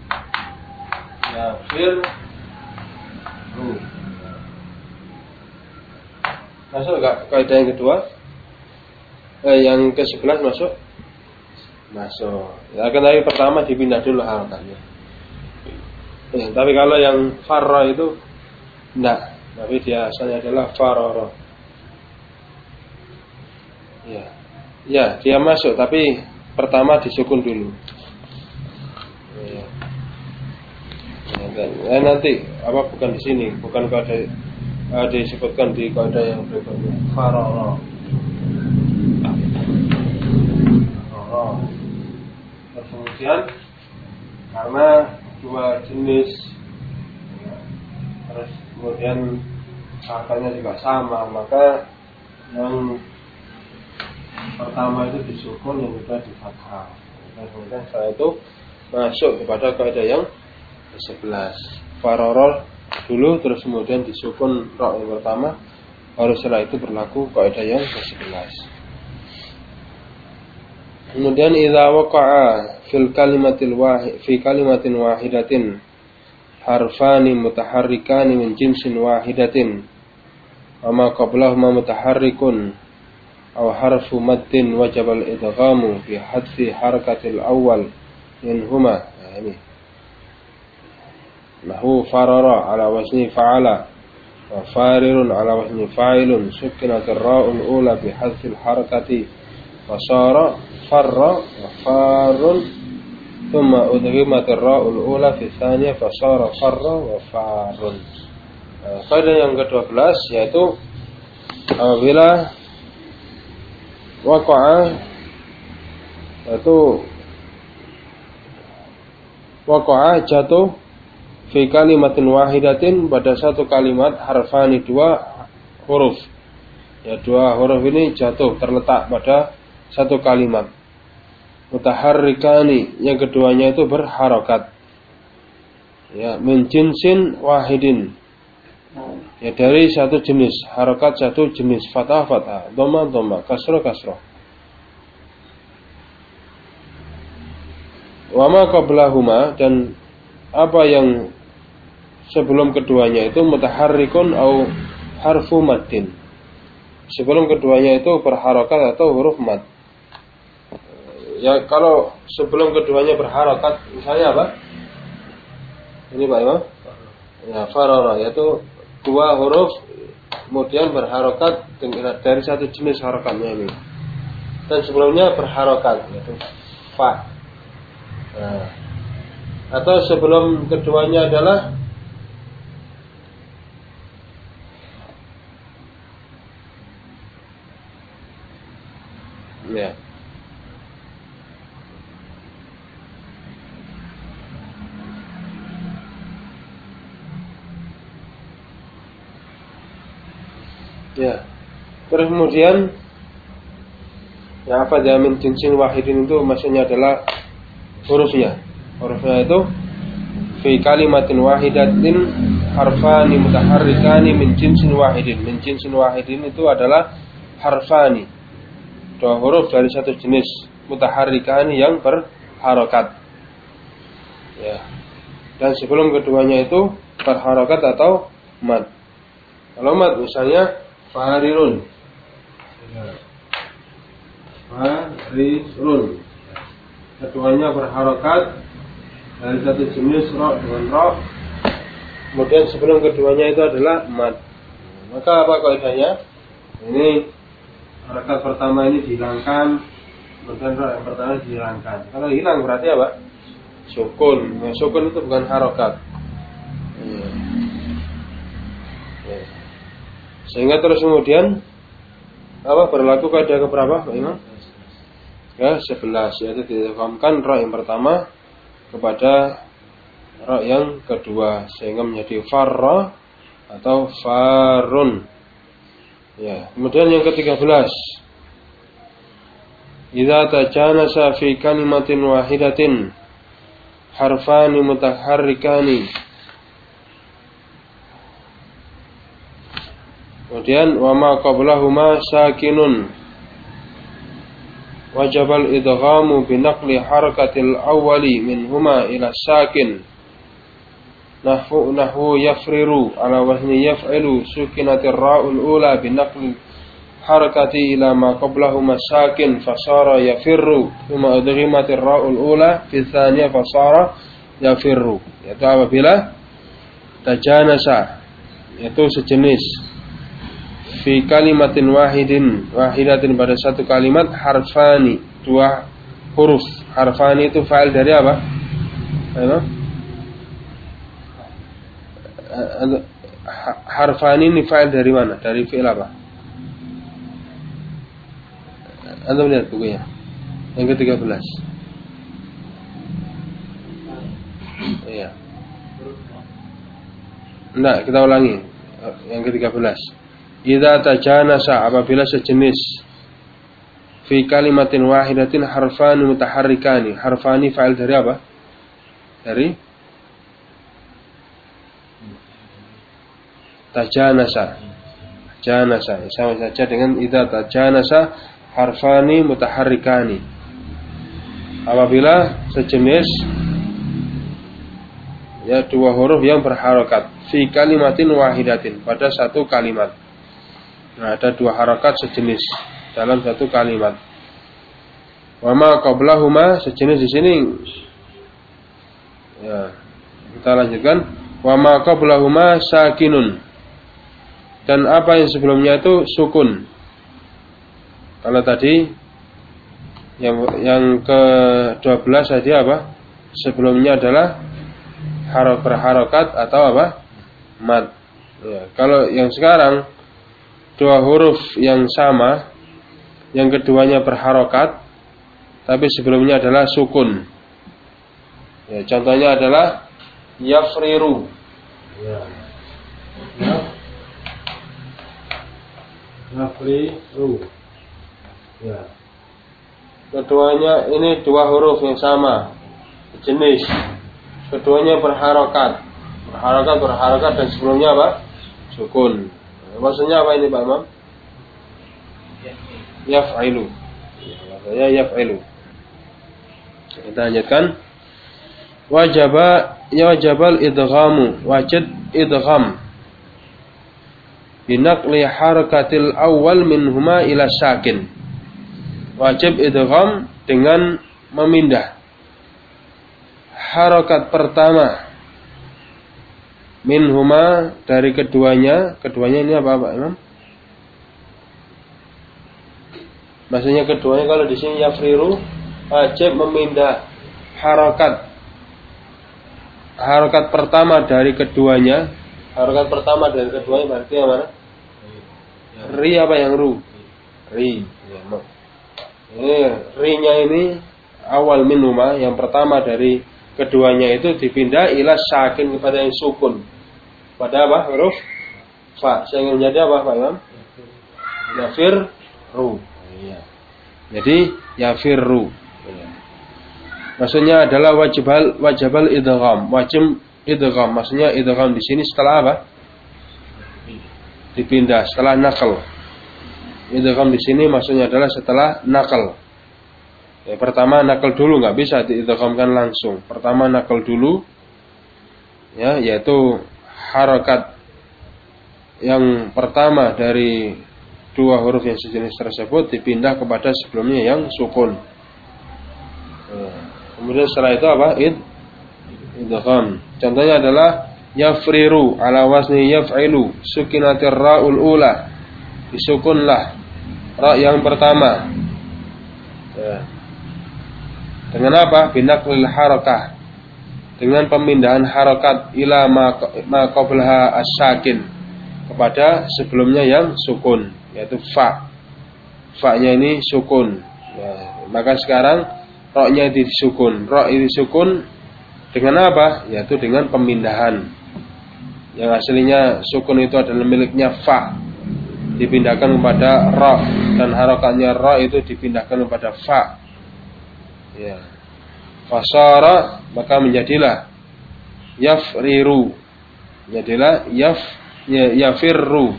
Masuk nggak kaidah yang kedua? Yang ke-11 masuk? Masuk. Ya kan tadi pertama dipindah dulu harokatnya. Tapi kalau yang farra itu enggak, tapi dia asalnya adalah farara. Ya, dia masuk tapi pertama disukun dulu. Ya, nanti apa bukan di sini, bukan kaidah disebutkan di kaidah yang berikutnya. Farara. Kemudian karena dua jenis, terus kemudian angkanya juga sama, maka yang pertama itu disukun, yang kedua di fathah. Dan kemudian setelah itu masuk kepada kaidah yang ke-11. Farorol dulu, terus kemudian disukun ra yang pertama, baru setelah itu berlaku kaidah yang ke-11. Kemudian idza waqa'a fi kalimatin wahidatin harfani mutaharrikani min jinsin wahidatin wa ma qablahuma mutaharrikun aw harfu maddin wajib al-idghamu bi hadfi harakatil awwal minhuma. Ini lahu farara ala wazni fa'ala wa farirun ala wazni fa'ilun sukinatir ra'ul ula bi hadfil harakati fasara farra wa farun thumma udghimatir ra'ul ula fi tsaniyah fasara farra wa farun. Kaidah yang ke-12 yaitu apabila waqa'a yaitu waqa'a jatuh fi kalimatin wahidatin pada satu kalimat harfani dua huruf. Ya, dua huruf ini jatuh terletak pada satu kalimat. Mutaharrikani, yang keduanya itu berharokat. Ya, min jinsin wahidin. Ya, dari satu jenis, harokat satu jenis, fathah fathah, dhamma dhamma, kasrah kasrah. Wa ma qablahuma, dan apa yang sebelum keduanya itu mutaharrikun au harfu maddin. Sebelum keduanya itu berharokat atau huruf mad. Ya, kalau sebelum keduanya berharokat, misalnya apa? Ini Pak Imam? Ya, farara, yaitu dua huruf kemudian berharokat dari satu jenis harokatnya ini. Dan sebelumnya berharokat, yaitu fa. Nah, atau sebelum keduanya adalah ya. Ya. Terus kemudian ya apa jamin jinsin wahidin itu maksudnya adalah hurufnya. Hurufnya itu fi kalimatin wahidatin harfani mutaharrikani min jinsin wahidin. Min jinsin wahidin itu adalah harfani, dua huruf dari satu jenis, mutaharrikani yang berharokat. Ya. Dan sebelum keduanya itu berharokat atau mad. Kalau mat misalnya farirun. Farirun. Keduanya berharokat dari satu jenis ro dengan ro. Kemudian sebelum keduanya itu adalah mat. Maka apa kaidahnya? Ini harokat pertama ini dihilangkan, kemudian ro yang pertama dihilangkan. Kalau hilang berarti apa? Sukun. Nah, sukun itu bukan harokat. Sehingga terus kemudian apa berlaku kaidah keberapa, Pak Imam? Ya, 11, yaitu diidghamkan ra yang pertama kepada ra yang kedua sehingga menjadi farra atau farun. Ya, kemudian yang ke-13. Idza tajanasa fi kalimatin wahidatin harfani mutaharrikani. Kemudian wa ma qablahuma sakinun wajabal idghamu binaqli harakatil awwali minhuma ila sakin nahwu yafriru ala wazni yaf'ilu sukinatir ra'ul ula binaqli harakati ila ma qablahuma sakin fasara yafirru thumma udghimatir ra'ul ula fi tsaniyah fasara yafirru. Yaitu apabila tajanasa, yaitu sejenis fi kalimatin wahidatin pada satu kalimat harfani, dua huruf. Harfani itu fa'il dari apa? Harfani ini fa'il dari mana? Dari fi'il apa? Anda lihat bukunya. Yang ke-13. Iya. Enggak, kita ulangi. Yang ke-13. Idza tajanasa, apabila sejenis fi kalimatin wahidatin harfani mutaharrikani. Harfani fa'il dari apa? Dari tajanasa. Janasa sama saja dengan idza tajanasa harfani mutaharrikani. Apabila sejenis ya dua huruf yang berharokat fi kalimatin wahidatin pada satu kalimat. Nah, ada dua harakat sejenis dalam satu kalimat. Wa ma qablahuma, sejenis di sini. Ya, kita lanjutkan. Wa ma qablahuma sakinun. Dan apa yang sebelumnya itu sukun. Kalau tadi yang ke-12 tadi apa? Sebelumnya adalah berharokat atau apa? Mad. Ya, kalau yang sekarang dua huruf yang sama, yang keduanya berharokat, tapi sebelumnya adalah sukun. Ya, contohnya adalah yafriru. Ya. Yafriru. Ya. Keduanya ini dua huruf yang sama, jenis. Keduanya berharokat, dan sebelumnya apa? Sukun. Maksudnya apa ini Pak Imam? Yaf'ilu. Maksudnya yaf'ilu. Kita lanjutkan. Wajabal idghamu, wajib idgham binaqli harakatil awal minhuma ila sakin. Wajib idgham dengan memindah harakat pertama minhuma dari keduanya ini apa Pak Imam? Maksudnya keduanya kalau di sini yafriru wajib memindah harakat pertama dari keduanya. Harakat pertama dari keduanya berarti yang mana? Ri apa yang ru? Ri. Ri-nya ini awal minhuma, yang pertama dari keduanya itu dipindah ila sakin kepada yang sukun. Pada apa? Huruf fa. Sehingga menjadi apa Pak Imam? Yafirru. Jadi yafirru. Maksudnya adalah wajibal idgham. Wajib idgham. Maksudnya idgham di sini setelah apa? Dipindah, setelah nakal. Idgham di sini maksudnya adalah setelah nakal. Ya, pertama nakal dulu, nggak bisa diidghamkan langsung. Pertama nakal dulu, ya, yaitu harakat yang pertama dari dua huruf yang sejenis tersebut dipindah kepada sebelumnya yang sukun. Kemudian setelah itu apa? Idgham. Contohnya adalah yafriru ala wazni yaf'ilu, sukinatir ra'ul ula, disukunlah ra yang pertama. Dengan apa? Binaqlil harakah, dengan pemindahan harakat ila ma qablaha as-sakin, kepada sebelumnya yang sukun, yaitu fa. Fa-nya ini sukun. Maka sekarang ra-nya disukun. Ra ini sukun dengan apa? Yaitu dengan pemindahan. Yang aslinya sukun itu adalah miliknya fa, dipindahkan kepada ra, dan harakatnya ra itu dipindahkan kepada fa. Ya. Fasara, maka menjadilah yafriru. Jadilah yafirru.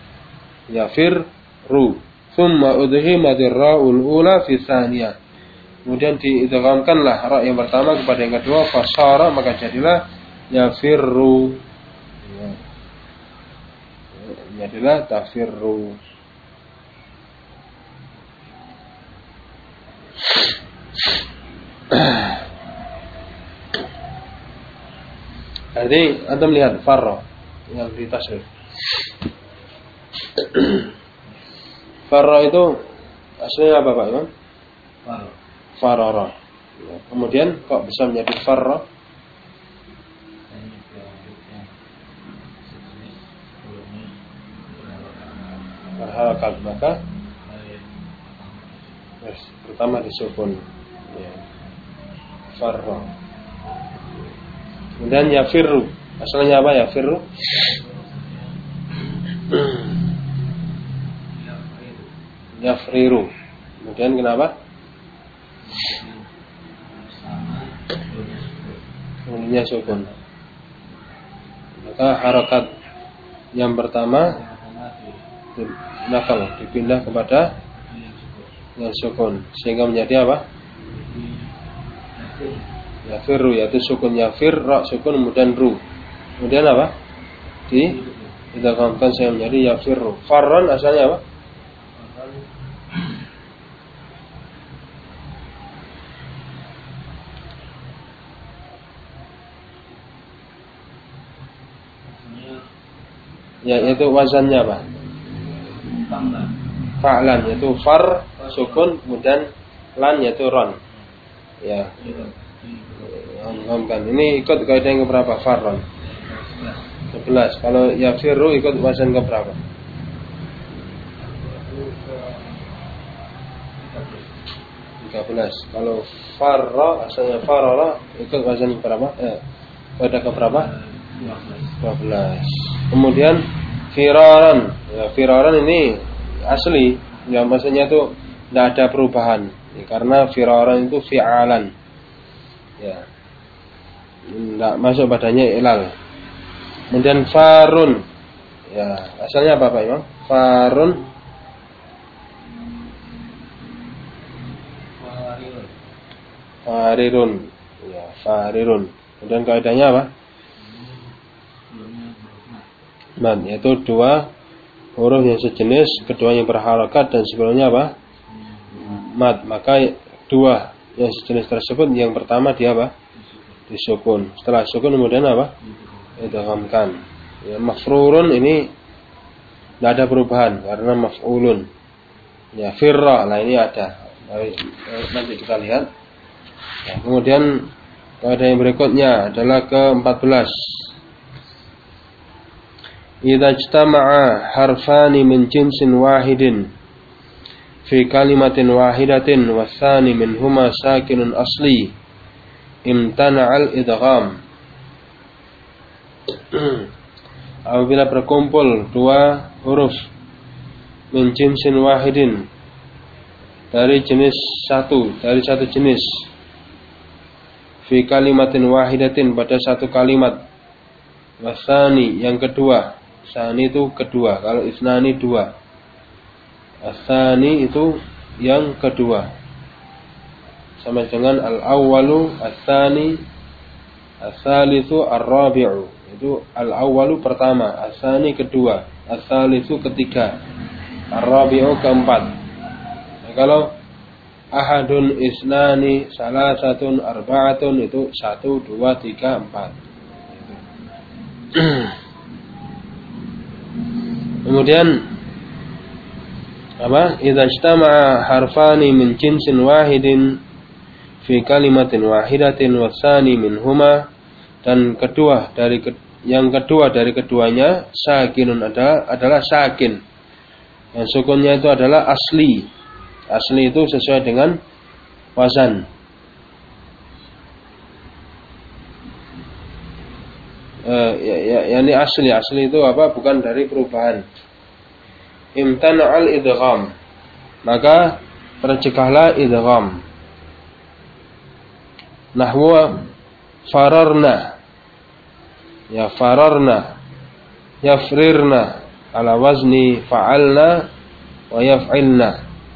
Thumma udhimatir ra'ul ula fi tsaniyah. Kemudian diidghamkanlah ra yang pertama kepada yang kedua, fasara, maka jadilah yafirru. Jadilah tafirru. Jadi antum lihat farra yang di tasrif. Farra itu aslinya apa Pak Imam? Farara. Kemudian kok bisa menjadi farra? Berharakat, maka pertama disukun, ya. Farra. Kemudian yafirru, asalnya apa yafirru? Yafriru. Kemudian kenapa? Kemudian sukun. Maka harakat yang pertama nakal dipindah kepada yang sukun, sehingga menjadi apa? Yafirru, yaitu sukun yafir, ra sukun, kemudian ru. Kemudian apa? Idghamkan saya menjadi yafirru. Farran asalnya apa? Ya, yaitu wazannya apa? Fa'lan, yaitu far sukun, kemudian lan yaitu ron. Ya. Ini ikut kaidah yang keberapa? Farron 11. Kalau yafiru ikut wazan keberapa? 13. Kalau farra asalnya farara ikut wazan keberapa? Kaidah keberapa? 12. Kemudian firaran. Ya, firaran ini asli, ya maksudnya itu tidak ada perubahan. Ya, karena firaran itu fi'alan. Ya. Tidak masuk padanya ilal. Kemudian farun, ya asalnya apa Pak Imam? Farirun, ya farirun. Kemudian kaidahnya apa? Mad, yaitu dua huruf yang sejenis, keduanya berharakat dan sebelumnya apa? Mad. Maka dua yang sejenis tersebut, yang pertama dia apa? Disukun. Setelah sukun kemudian apa? Idghamkan. Ya, mafrurun ini tidak ada perubahan karena maf'ulun. Ya, firra, lah ini ada. Nanti kita lihat. Ya, kemudian kaidah yang berikutnya adalah ke-14. Idza ijtama'a harfani min jinsin wahidin fi kalimatin wahidatin watsani minhuma sakinun asli imtana'al idgham. Apabila berkumpul dua huruf min jinsin wahidin, dari jenis satu, dari satu jenis, fi kalimatin wahidatin, pada satu kalimat, wasani yang kedua, sani itu kedua, kalau isnani dua, asani itu yang kedua, sama dengan al-awwalu, as-sani, as-salisu, ar-rabi'u. Itu al-awwalu pertama, as-sani kedua, Ats-tsalitsu ketiga. Ar-rabi'u keempat. Nah, kalau ahadun, isnani, salasatun, arba'atun itu 1, 2, 3, 4. Kemudian apa? Idza ijtama'a harfani min jinsin wahidin fi kalimatin wahidatin wasani minhuma, dan yang kedua dari keduanya sakinun adalah sakin. Yang sukunnya itu adalah asli. Asli itu sesuai dengan wazan. Yani asli itu apa? Bukan dari perubahan. Imtana'al idgham, maka tercegahlah idgham. Nahwu fararna, ya fararna, yafrirna ala wazni fa'alna wa yaf'ilna.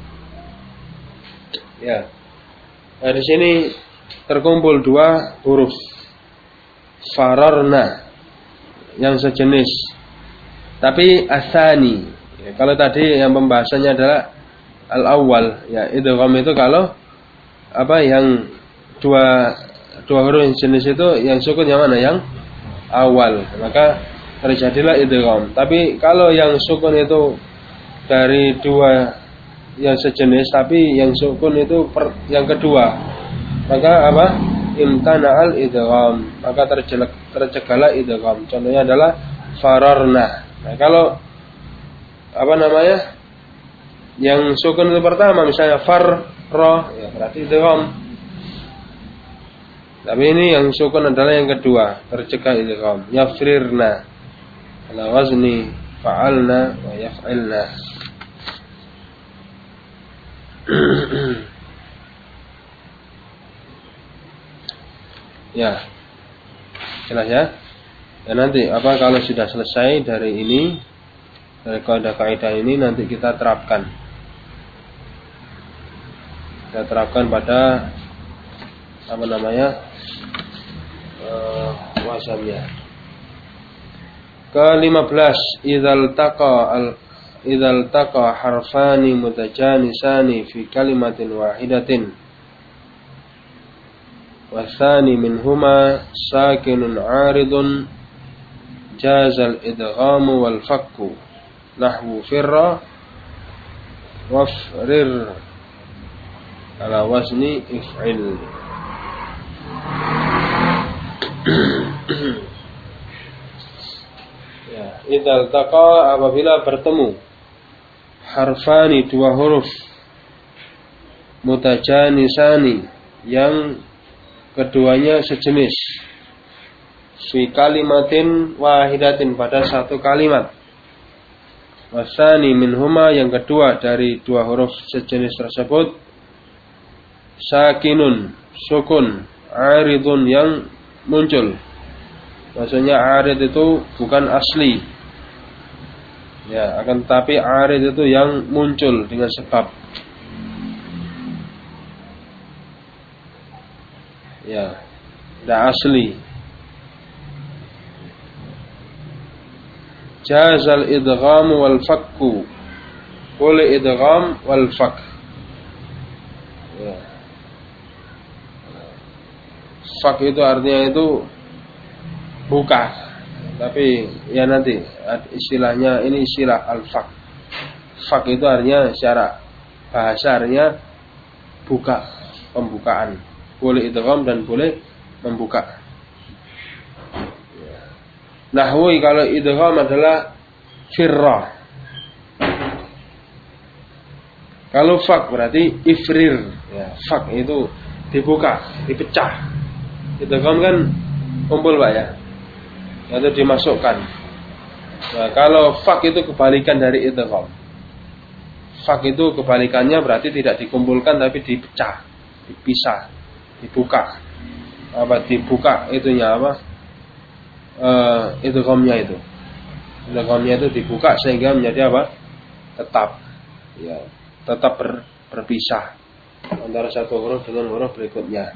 Ya. Nah, di sini terkumpul dua huruf. Fararna yang sejenis. Tapi asani. Ya, kalau tadi yang pembahasannya adalah al-awwal, ya idgham itu kalau apa yang dua huruf yang jenis itu yang sukun yang mana? Yang awal. Maka terjadilah idgham. Tapi kalau yang sukun itu dari dua yang sejenis tapi yang sukun itu yang kedua, maka apa? Imtana'al idgham, maka tercegahlah idgham. Contohnya adalah fararna. Nah, kalau apa namanya? Yang sukun itu pertama misalnya farra, ya berarti idgham. Tapi ini yang sukun adalah yang kedua, tercegah idgham. Yafrirna ala wazni fa'alna wa yaf'ilna. Ya, jelas ya. Dan nanti apa kalau sudah selesai dari ini, dari kaidah ini nanti kita terapkan. Kita terapkan pada apa namanya wazannya. Ke-15, idzal taqa harfani mutajanisani fi kalimatin wahidatin wasani minhuma sakinun 'aridun jazal idghamu wal fakku nahwu firra wafrir ala wazni if'il. Ya, idzal taqa apabila bertemu harfani dua huruf mutajanisani yang keduanya sejenis fi kalimatin wahidatin pada satu kalimat wasani minhuma yang kedua dari dua huruf sejenis tersebut sakinun sukun aridun yang muncul. Maksudnya arid itu bukan asli, ya, akan tetapi arid itu yang muncul dengan sebab. Ya, tidak asli. Jazal idgham wal fakku, boleh idgham wal fak. Ya. Fak itu artinya itu buka, tapi ya nanti istilahnya ini istilah al-fak. Fak itu artinya secara bahasa artinya buka, pembukaan. Boleh idgham dan boleh membuka. Nahwi kalau idgham adalah firra. Kalau fak berarti ifrir. Ya, fak itu dibuka, dipecah. Idgham kan kumpul Pak ya. Atau dimasukkan. Nah, kalau fak itu kebalikan dari idgham. Fak itu kebalikannya berarti tidak dikumpulkan tapi dipecah, dipisah, dibuka. Apa dibuka itunya apa? Idghamnya itu. Idghamnya itu dibuka sehingga menjadi apa? Tetap. Ya, tetap berpisah antara satu huruf dengan huruf berikutnya.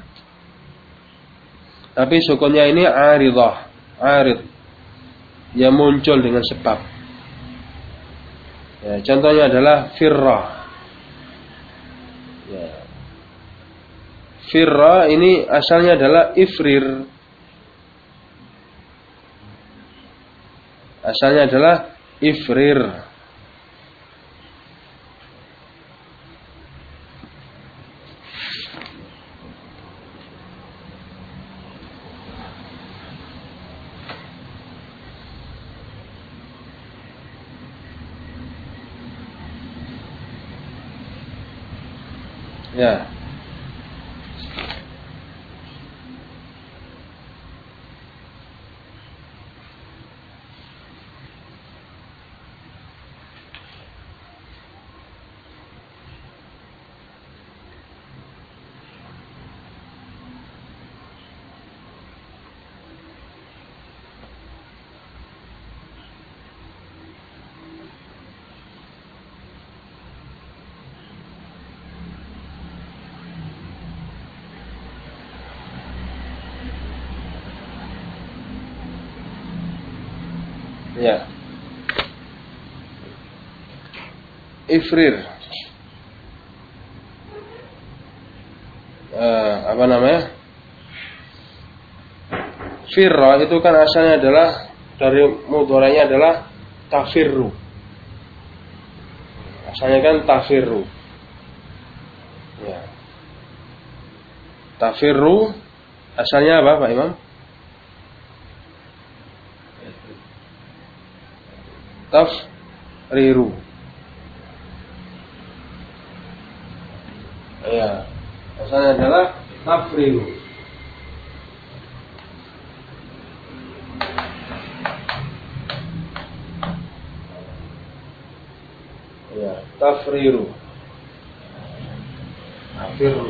Tapi sukunnya ini aridah, arid, yang muncul dengan sebab. Ya, contohnya adalah firra. Ya. Firra ini asalnya adalah ifrir. Asalnya adalah ifrir. Ya. Ya. Ifrir. Apa namanya? Firra itu kan asalnya adalah dari mudhari'nya adalah tafirru. Asalnya kan tafirru. Ya. Tafirru asalnya apa, Pak Imam? Tafriru. Ya, asalnya adalah tafriru. Ya, tafriru. Tafriru.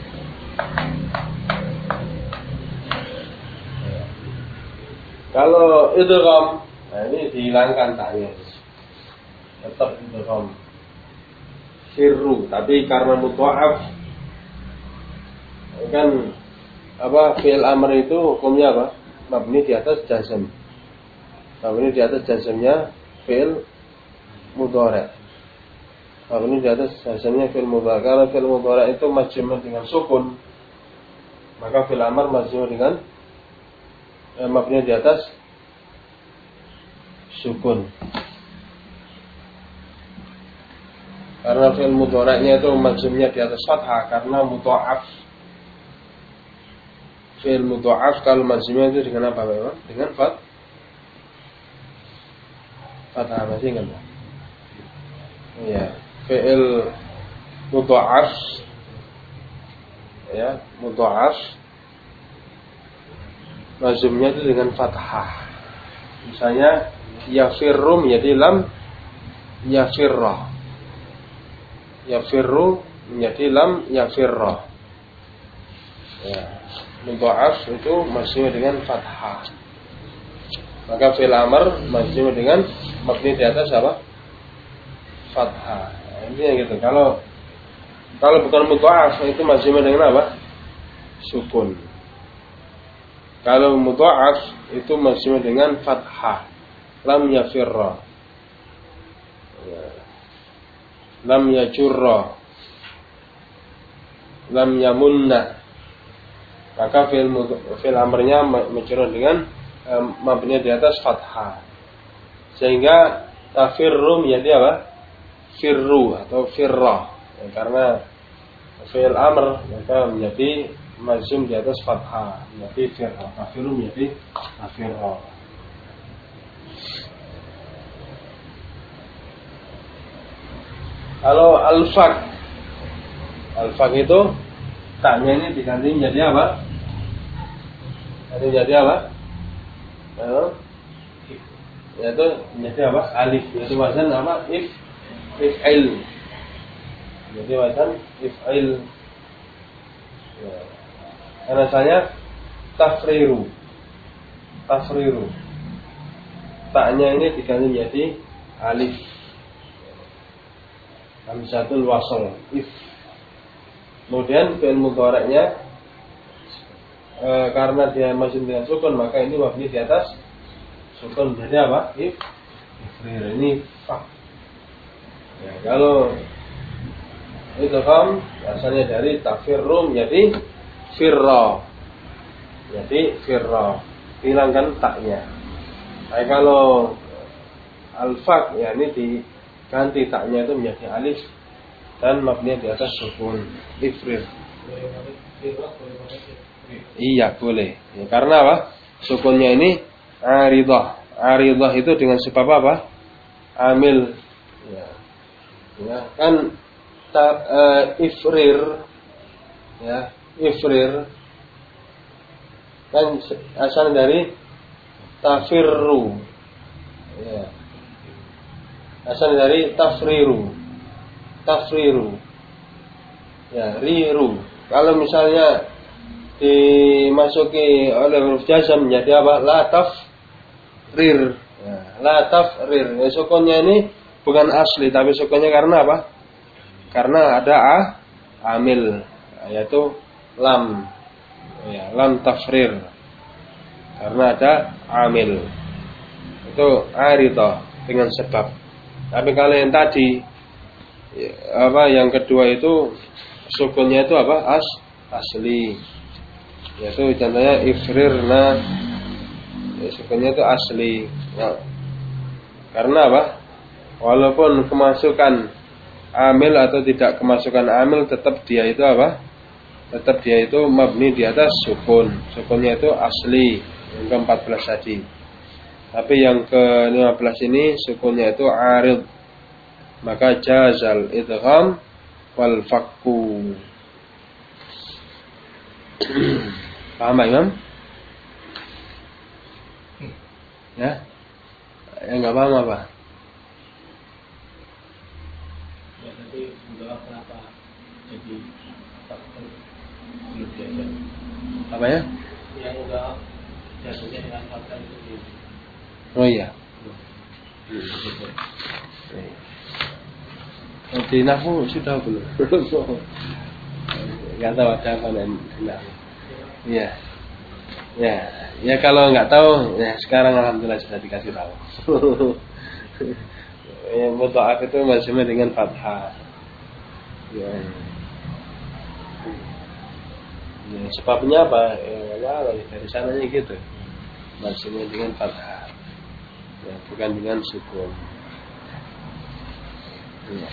Ya. Kalau idgham, nah ini dihilangkan taknya. Tetap idgham. Firru, tapi karena mudha'af kan apa fi'il amr itu hukumnya apa? Mabni di atas jazm. Mabni di atas jazmnya fi'il mudhari'. Mabni di atas jazmnya fi'il mudhari'. Kalau fi'il mudhari' itu majzum dengan sukun, maka fi'il amr majzum dengan mabni di atas sukun. Karena fi'il mudhari'nya itu majzumnya di atas fathah karena mudha'af. Fi'il mudha'af kalau majzumnya itu dengan apa, Pak? Dengan fathah masih ingat, Pak? Iya, fi'il mudha'af. Ya, mudha'af. Majzumnya itu dengan fathah. Misalnya yafirru menjadi lam yafirra. Yafirru menjadi lam yafirra. Ya, mudha'af itu majzum dengan fathah. Maka fi'il amr majzum dengan mabni di atas apa? Fathah. Ini yang gitu. Kalau bukan mudha'af itu majzum dengan apa? Sukun. Kalau mudha'af itu majzum dengan fathah. Lam yafirra. Ya. Lam yajurra, lam yamunna. Maka fi'il amrnya majrur dengan mabni di atas fathah. Sehingga tafirru menjadi apa? Firru atau firra. Ya, karena fi'il amr maka menjadi majzum di atas fathah, menjadi firra. Tafirru menjadi tafirra. Kalau al-faq itu taknya ini diganti menjadi apa? Jadi apa? Yaitu menjadi apa? Alif. Yaitu wazan apa? If'il. Jadi wazan if'il. Ya. Karena saya tafriru. Taknya ini diganti menjadi alif. Hamzatul wasl, if. Kemudian fi'il mudhari'nya karena dia majzum dengan sukun, maka ini mabni di atas sukun. Jadi apa? Ifrir. Ini fa. Ya, kalau idgham asalnya dari tafirru menjadi firra. Jadi firra, hilangkan taknya. Nah, kalau al-faq ya ini diganti taknya itu menjadi alif dan mabninya di atas sukun ifrir. Iya boleh. Ya, karena apa? Sukunnya ini aridah. Aridah itu dengan sebab apa? Amil. Ya, ya kan ifrir. Ya, ifrir kan asal dari tafirru. Ya. Asal dari tafriru. Tafriru. Ya, riru. Kalau misalnya dimasuki oleh huruf jazm menjadi apa? La tafrir. Ya, la tafrir. Ya, sukunnya ini bukan asli tapi sukunnya karena apa? Karena ada amil yaitu lam. Ya, lam tafrir. Karena ada amil. Itu aridah dengan sebab. Tapi kalau yang tadi yang kedua itu sukunnya itu apa? Asli. Yaitu contohnya ifrirna. Ya, sukunnya itu asli. Ya. Karena apa? Walaupun kemasukan amil atau tidak kemasukan amil tetap dia itu apa? Tetap dia itu mabni di atas sukun. Sukunnya itu asli. Yang ke-14 tadi. Tapi yang ke-15 ini sukunnya itu arid. Maka jazal idgham wal fakku. Paham Imam? Ya? Yang enggak paham apa? Ya tadi sudah kenapa jadi Apa ya? yang udah jatuhnya dengan fakta itu. Oh iya. Di nahwu sudah belum? Enggak tahu ada apa nahwu. Iya. Ya kalau enggak tahu ya sekarang alhamdulillah sudah dikasih tahu. Ya, mudha'af itu maksudnya dengan fathah. Ya. Ya, sebabnya apa? Ya, dari sananya gitu. Maksudnya dengan fathah. Ya, bukan dengan sukun. Ya.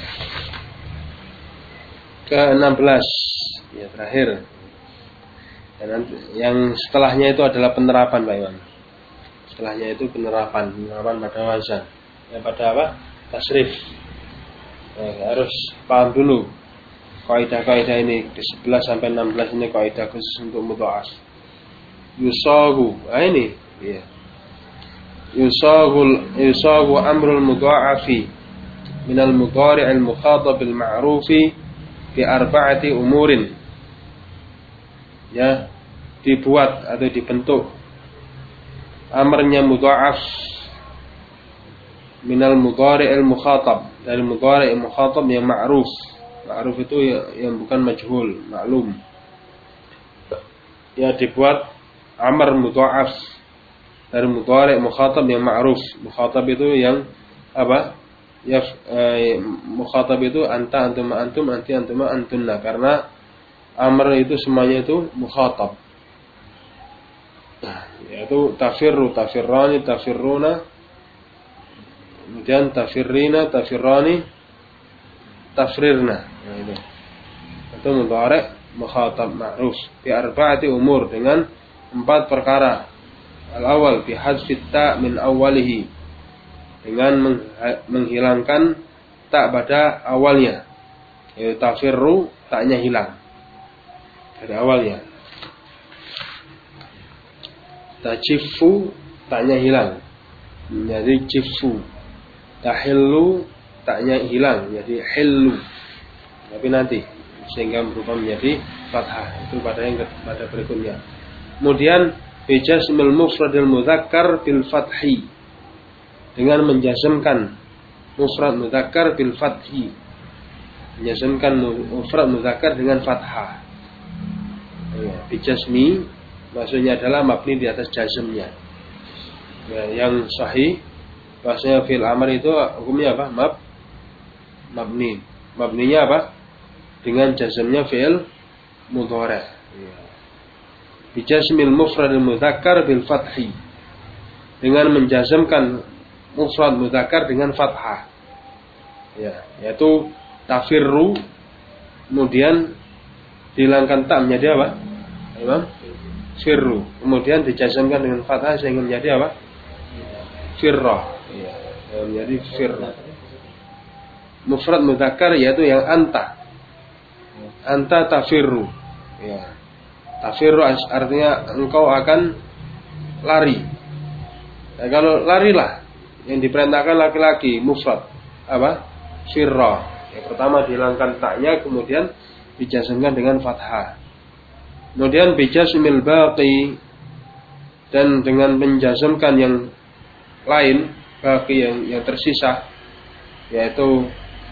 Ke-16 ya terakhir. Dan yang setelahnya itu adalah penerapan Pak Imam. Setelahnya itu penerapan pada wazan. Ya pada apa? Tasrif. Ya, harus paham dulu kaidah-kaidah ini di 11 sampai 16 ini kaidah khusus untuk mudha'af. Yusagu. Ini ya. Yusagu amrul mudha'afi min al-mudhari' al-mukhatab al-ma'rufi bi arba'ati umurin. Ya, dibuat atau dibentuk amarnya mudha'af minal mudhari' al-mukhatab, dari mudhari' al-mukhatab yang ma'ruf. Ma'ruf itu yang bukan majhul, maklum. Ya dibuat amar mudha'af dari mudhari' mukhatab yang ma'ruf. Mukhatab itu yang apa? Ya mukhatab itu anta, antum, antum, anti, antuma, antunna, karena amr itu semuanya itu mukhatab. Yaitu tafirru, tafirrani, tafirruna, kemudian tafirrina, tafirrani, tafrirna. Itu mudhari' mukhatab ma'ruf bi arba'ati umur, dengan 4 perkara. Al-awwal bi hadzfi ta min awwalihi, dengan menghilangkan ta pada awalnya. Yaitu tafirru, taknya hilang dari awalnya. Tajifu, taknya hilang jadi jifu. Tahillu, taknya hilang jadi hillu, tapi nanti sehingga berubah menjadi fathah. Itu pada yang pada berikutnya. Kemudian bijazmil mufradil mudzakkar bil fathi, dengan menjazmkan mufrad mudzakkar bil fathi, menjazmkan mufrad mudzakkar dengan fathah. Ya, bijazmi maksudnya adalah mabni di atas jazmnya. Ya, yang sahih maksudnya fil amr itu hukumnya apa? mabni. Mabninya apa? Dengan jazmnya fi'il mudhari'. Ya. Bijazmil mufradil mudzakkar bil fathi. Dengan menjazmkan mufrad mudzakkar dengan fathah. Ya, yaitu tafirru, kemudian dihilangkan ta menjadi apa? Imam? Firru. Kemudian dijazmkan dengan fathah sehingga menjadi apa? Firra. Ya, menjadi firra. Mufrad mudzakkar yaitu yang anta. Anta tafirru. Ya. Tafirru artinya engkau akan lari. Nah, kalau larilah yang diperintahkan laki-laki mufrad apa? Firra. Yang pertama dihilangkan taknya, kemudian dijazmkan dengan fathah. Kemudian bijazmil baqi, dan dengan menjazmkan yang lain, baqi yang tersisa, yaitu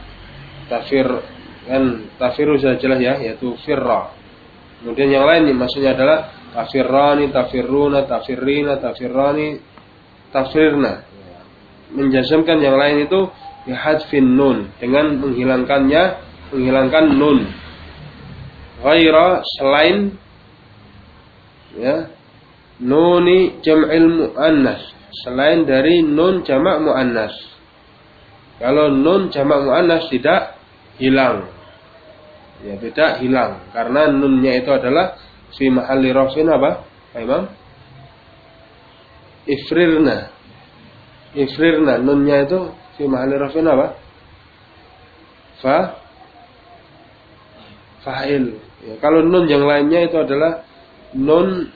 tafiru sudah jelas ya, yaitu firra. Kemudian yang lain maksudnya adalah tafirrani, tafirruna, tafirrina, tafirrani, tafirna. Menjazmkan yang lain itu bihadfin nun, dengan menghilangkan nun. Ghaira, selain ya, nuni jam'il muannas, selain dari nun jamak muannas. Kalau nun jamak muannas tidak hilang. Ya, tidak hilang karena nunnya itu adalah fi mahalli rafin apa? Imam? Ifrirna nunnya itu fi mahalli rafin apa? Fa'il. Ya, kalau nun yang lainnya itu adalah nun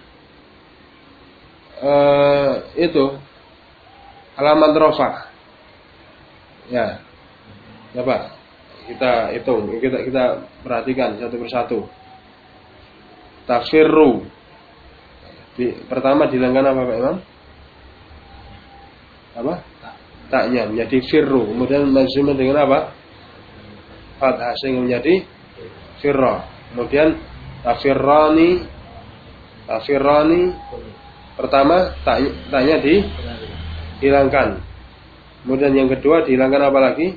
itu alamat rafa. Ya. Coba kita hitung, kita perhatikan satu persatu. Tafirru. Pertama dihilangkan apa Pak Imam? Apa? Taknya menjadi firru. Kemudian majzum dengan apa? Fathah sehingga menjadi firra. Kemudian tafirrani. Pertama taknya dihilangkan. Kemudian yang kedua dihilangkan apa lagi?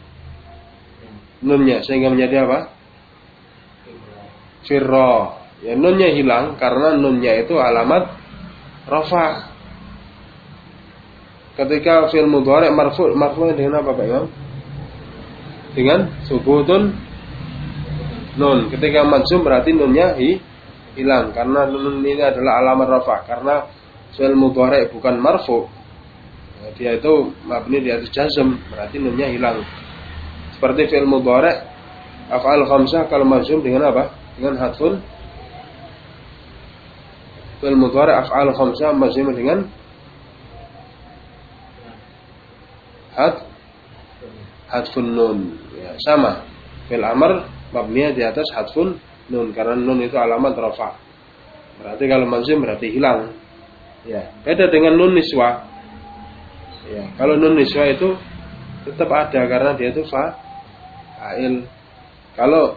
Nunnya sehingga menjadi apa? Firra. Ya, nunnya hilang karena nunnya itu alamat rafa. Ketika fi'il mudhari' marfu' dengan apa Pak Imam? Dengan subutun nun. Ketika majzum berarti nunnya hilang karena nun ini adalah alamat rafa. Karena fi'il mudhari' bukan marfu'. Ya, dia itu mabni di atas jazm, berarti nunnya hilang. Seperti fi'il mudhari' af'al khamsah kalau majzum dengan apa? Dengan hadfun. Fi'il mudhari' af'al khamsah majzum dengan hadfun nun. Ya, sama. Fi'il amr mabninya di atas hadfun nun karena nun itu alamat rafa. Berarti kalau majzum berarti hilang. Ya, beda dengan nun niswa. Ya, kalau nun niswa itu tetap ada karena dia itu fa'il. Kalau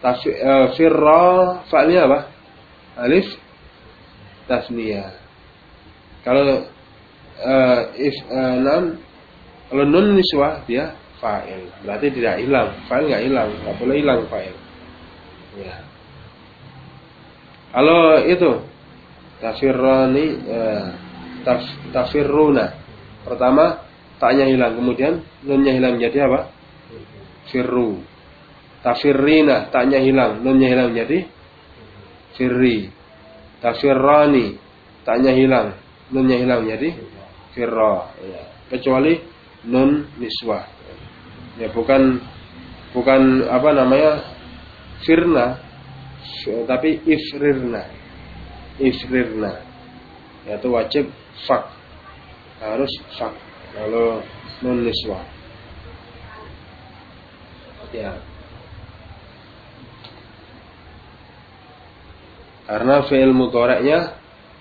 firra fa'ilnya apa? Alif tasniyah. Kalau kalau nun niswah dia fa'il. Berarti tidak hilang. Fa'il enggak hilang, enggak boleh hilang fa'il. Ya. Kalau itu tafirruna. Pertama taknya hilang, kemudian nunnya hilang menjadi apa? Firru. Tafirrina, taknya hilang, nunnya hilang menjadi firri. Tafirrani, taknya hilang, nunnya hilang menjadi firra. Ya. Kecuali nun niswah. Ya, bukan apa namanya? Firna, tapi ifrirna. Yaitu wajib fak. Harus fak kalau nun niswah. Ya. Karena fi'il mudhari'nya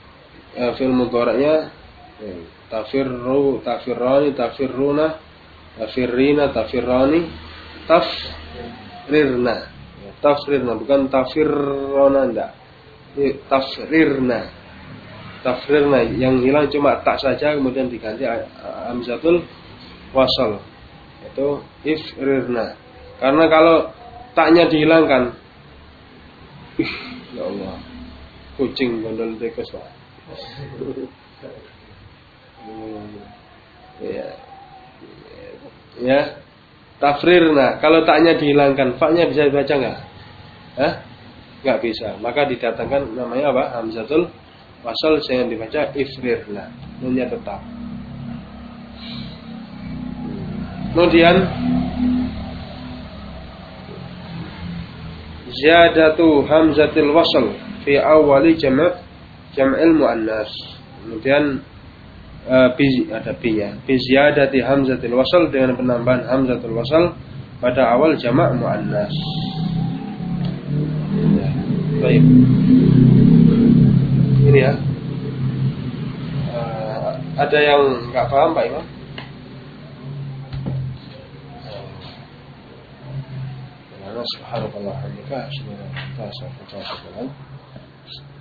tafirru, tafirrani, tafirruna, tafirrina, tafirrani, tafrirna. Tafrirna bukan tafirrona enggak. Tafrirna yang hilang cuma tak saja kemudian diganti hamzatul wasal. Itu ifrirna. Karena kalau taknya dihilangkan, ya Allah, kucing gondol tikus lah. Ya, tafrirna. Kalau taknya dihilangkan, fa-nya bisa dibaca nggak? Nggak bisa. Maka didatangkan namanya apa? Hamzatul wasal, jangan dibaca ifrirna. Nunnya tetap. Kemudian ziyadatu hamzatil wasl fi awali jam'il muannas. Kemudian ada bi-nya. Bi ziyadati hamzatil wasl, dengan penambahan hamzatul wasl pada awal jamak muannas. Ya, baik. Ini ya. Ada yang enggak paham Pak Imam? Subhanallah wa bihamdihi, asyhadu an la ilaha illa anta, astaghfiruka wa atubu ilaik.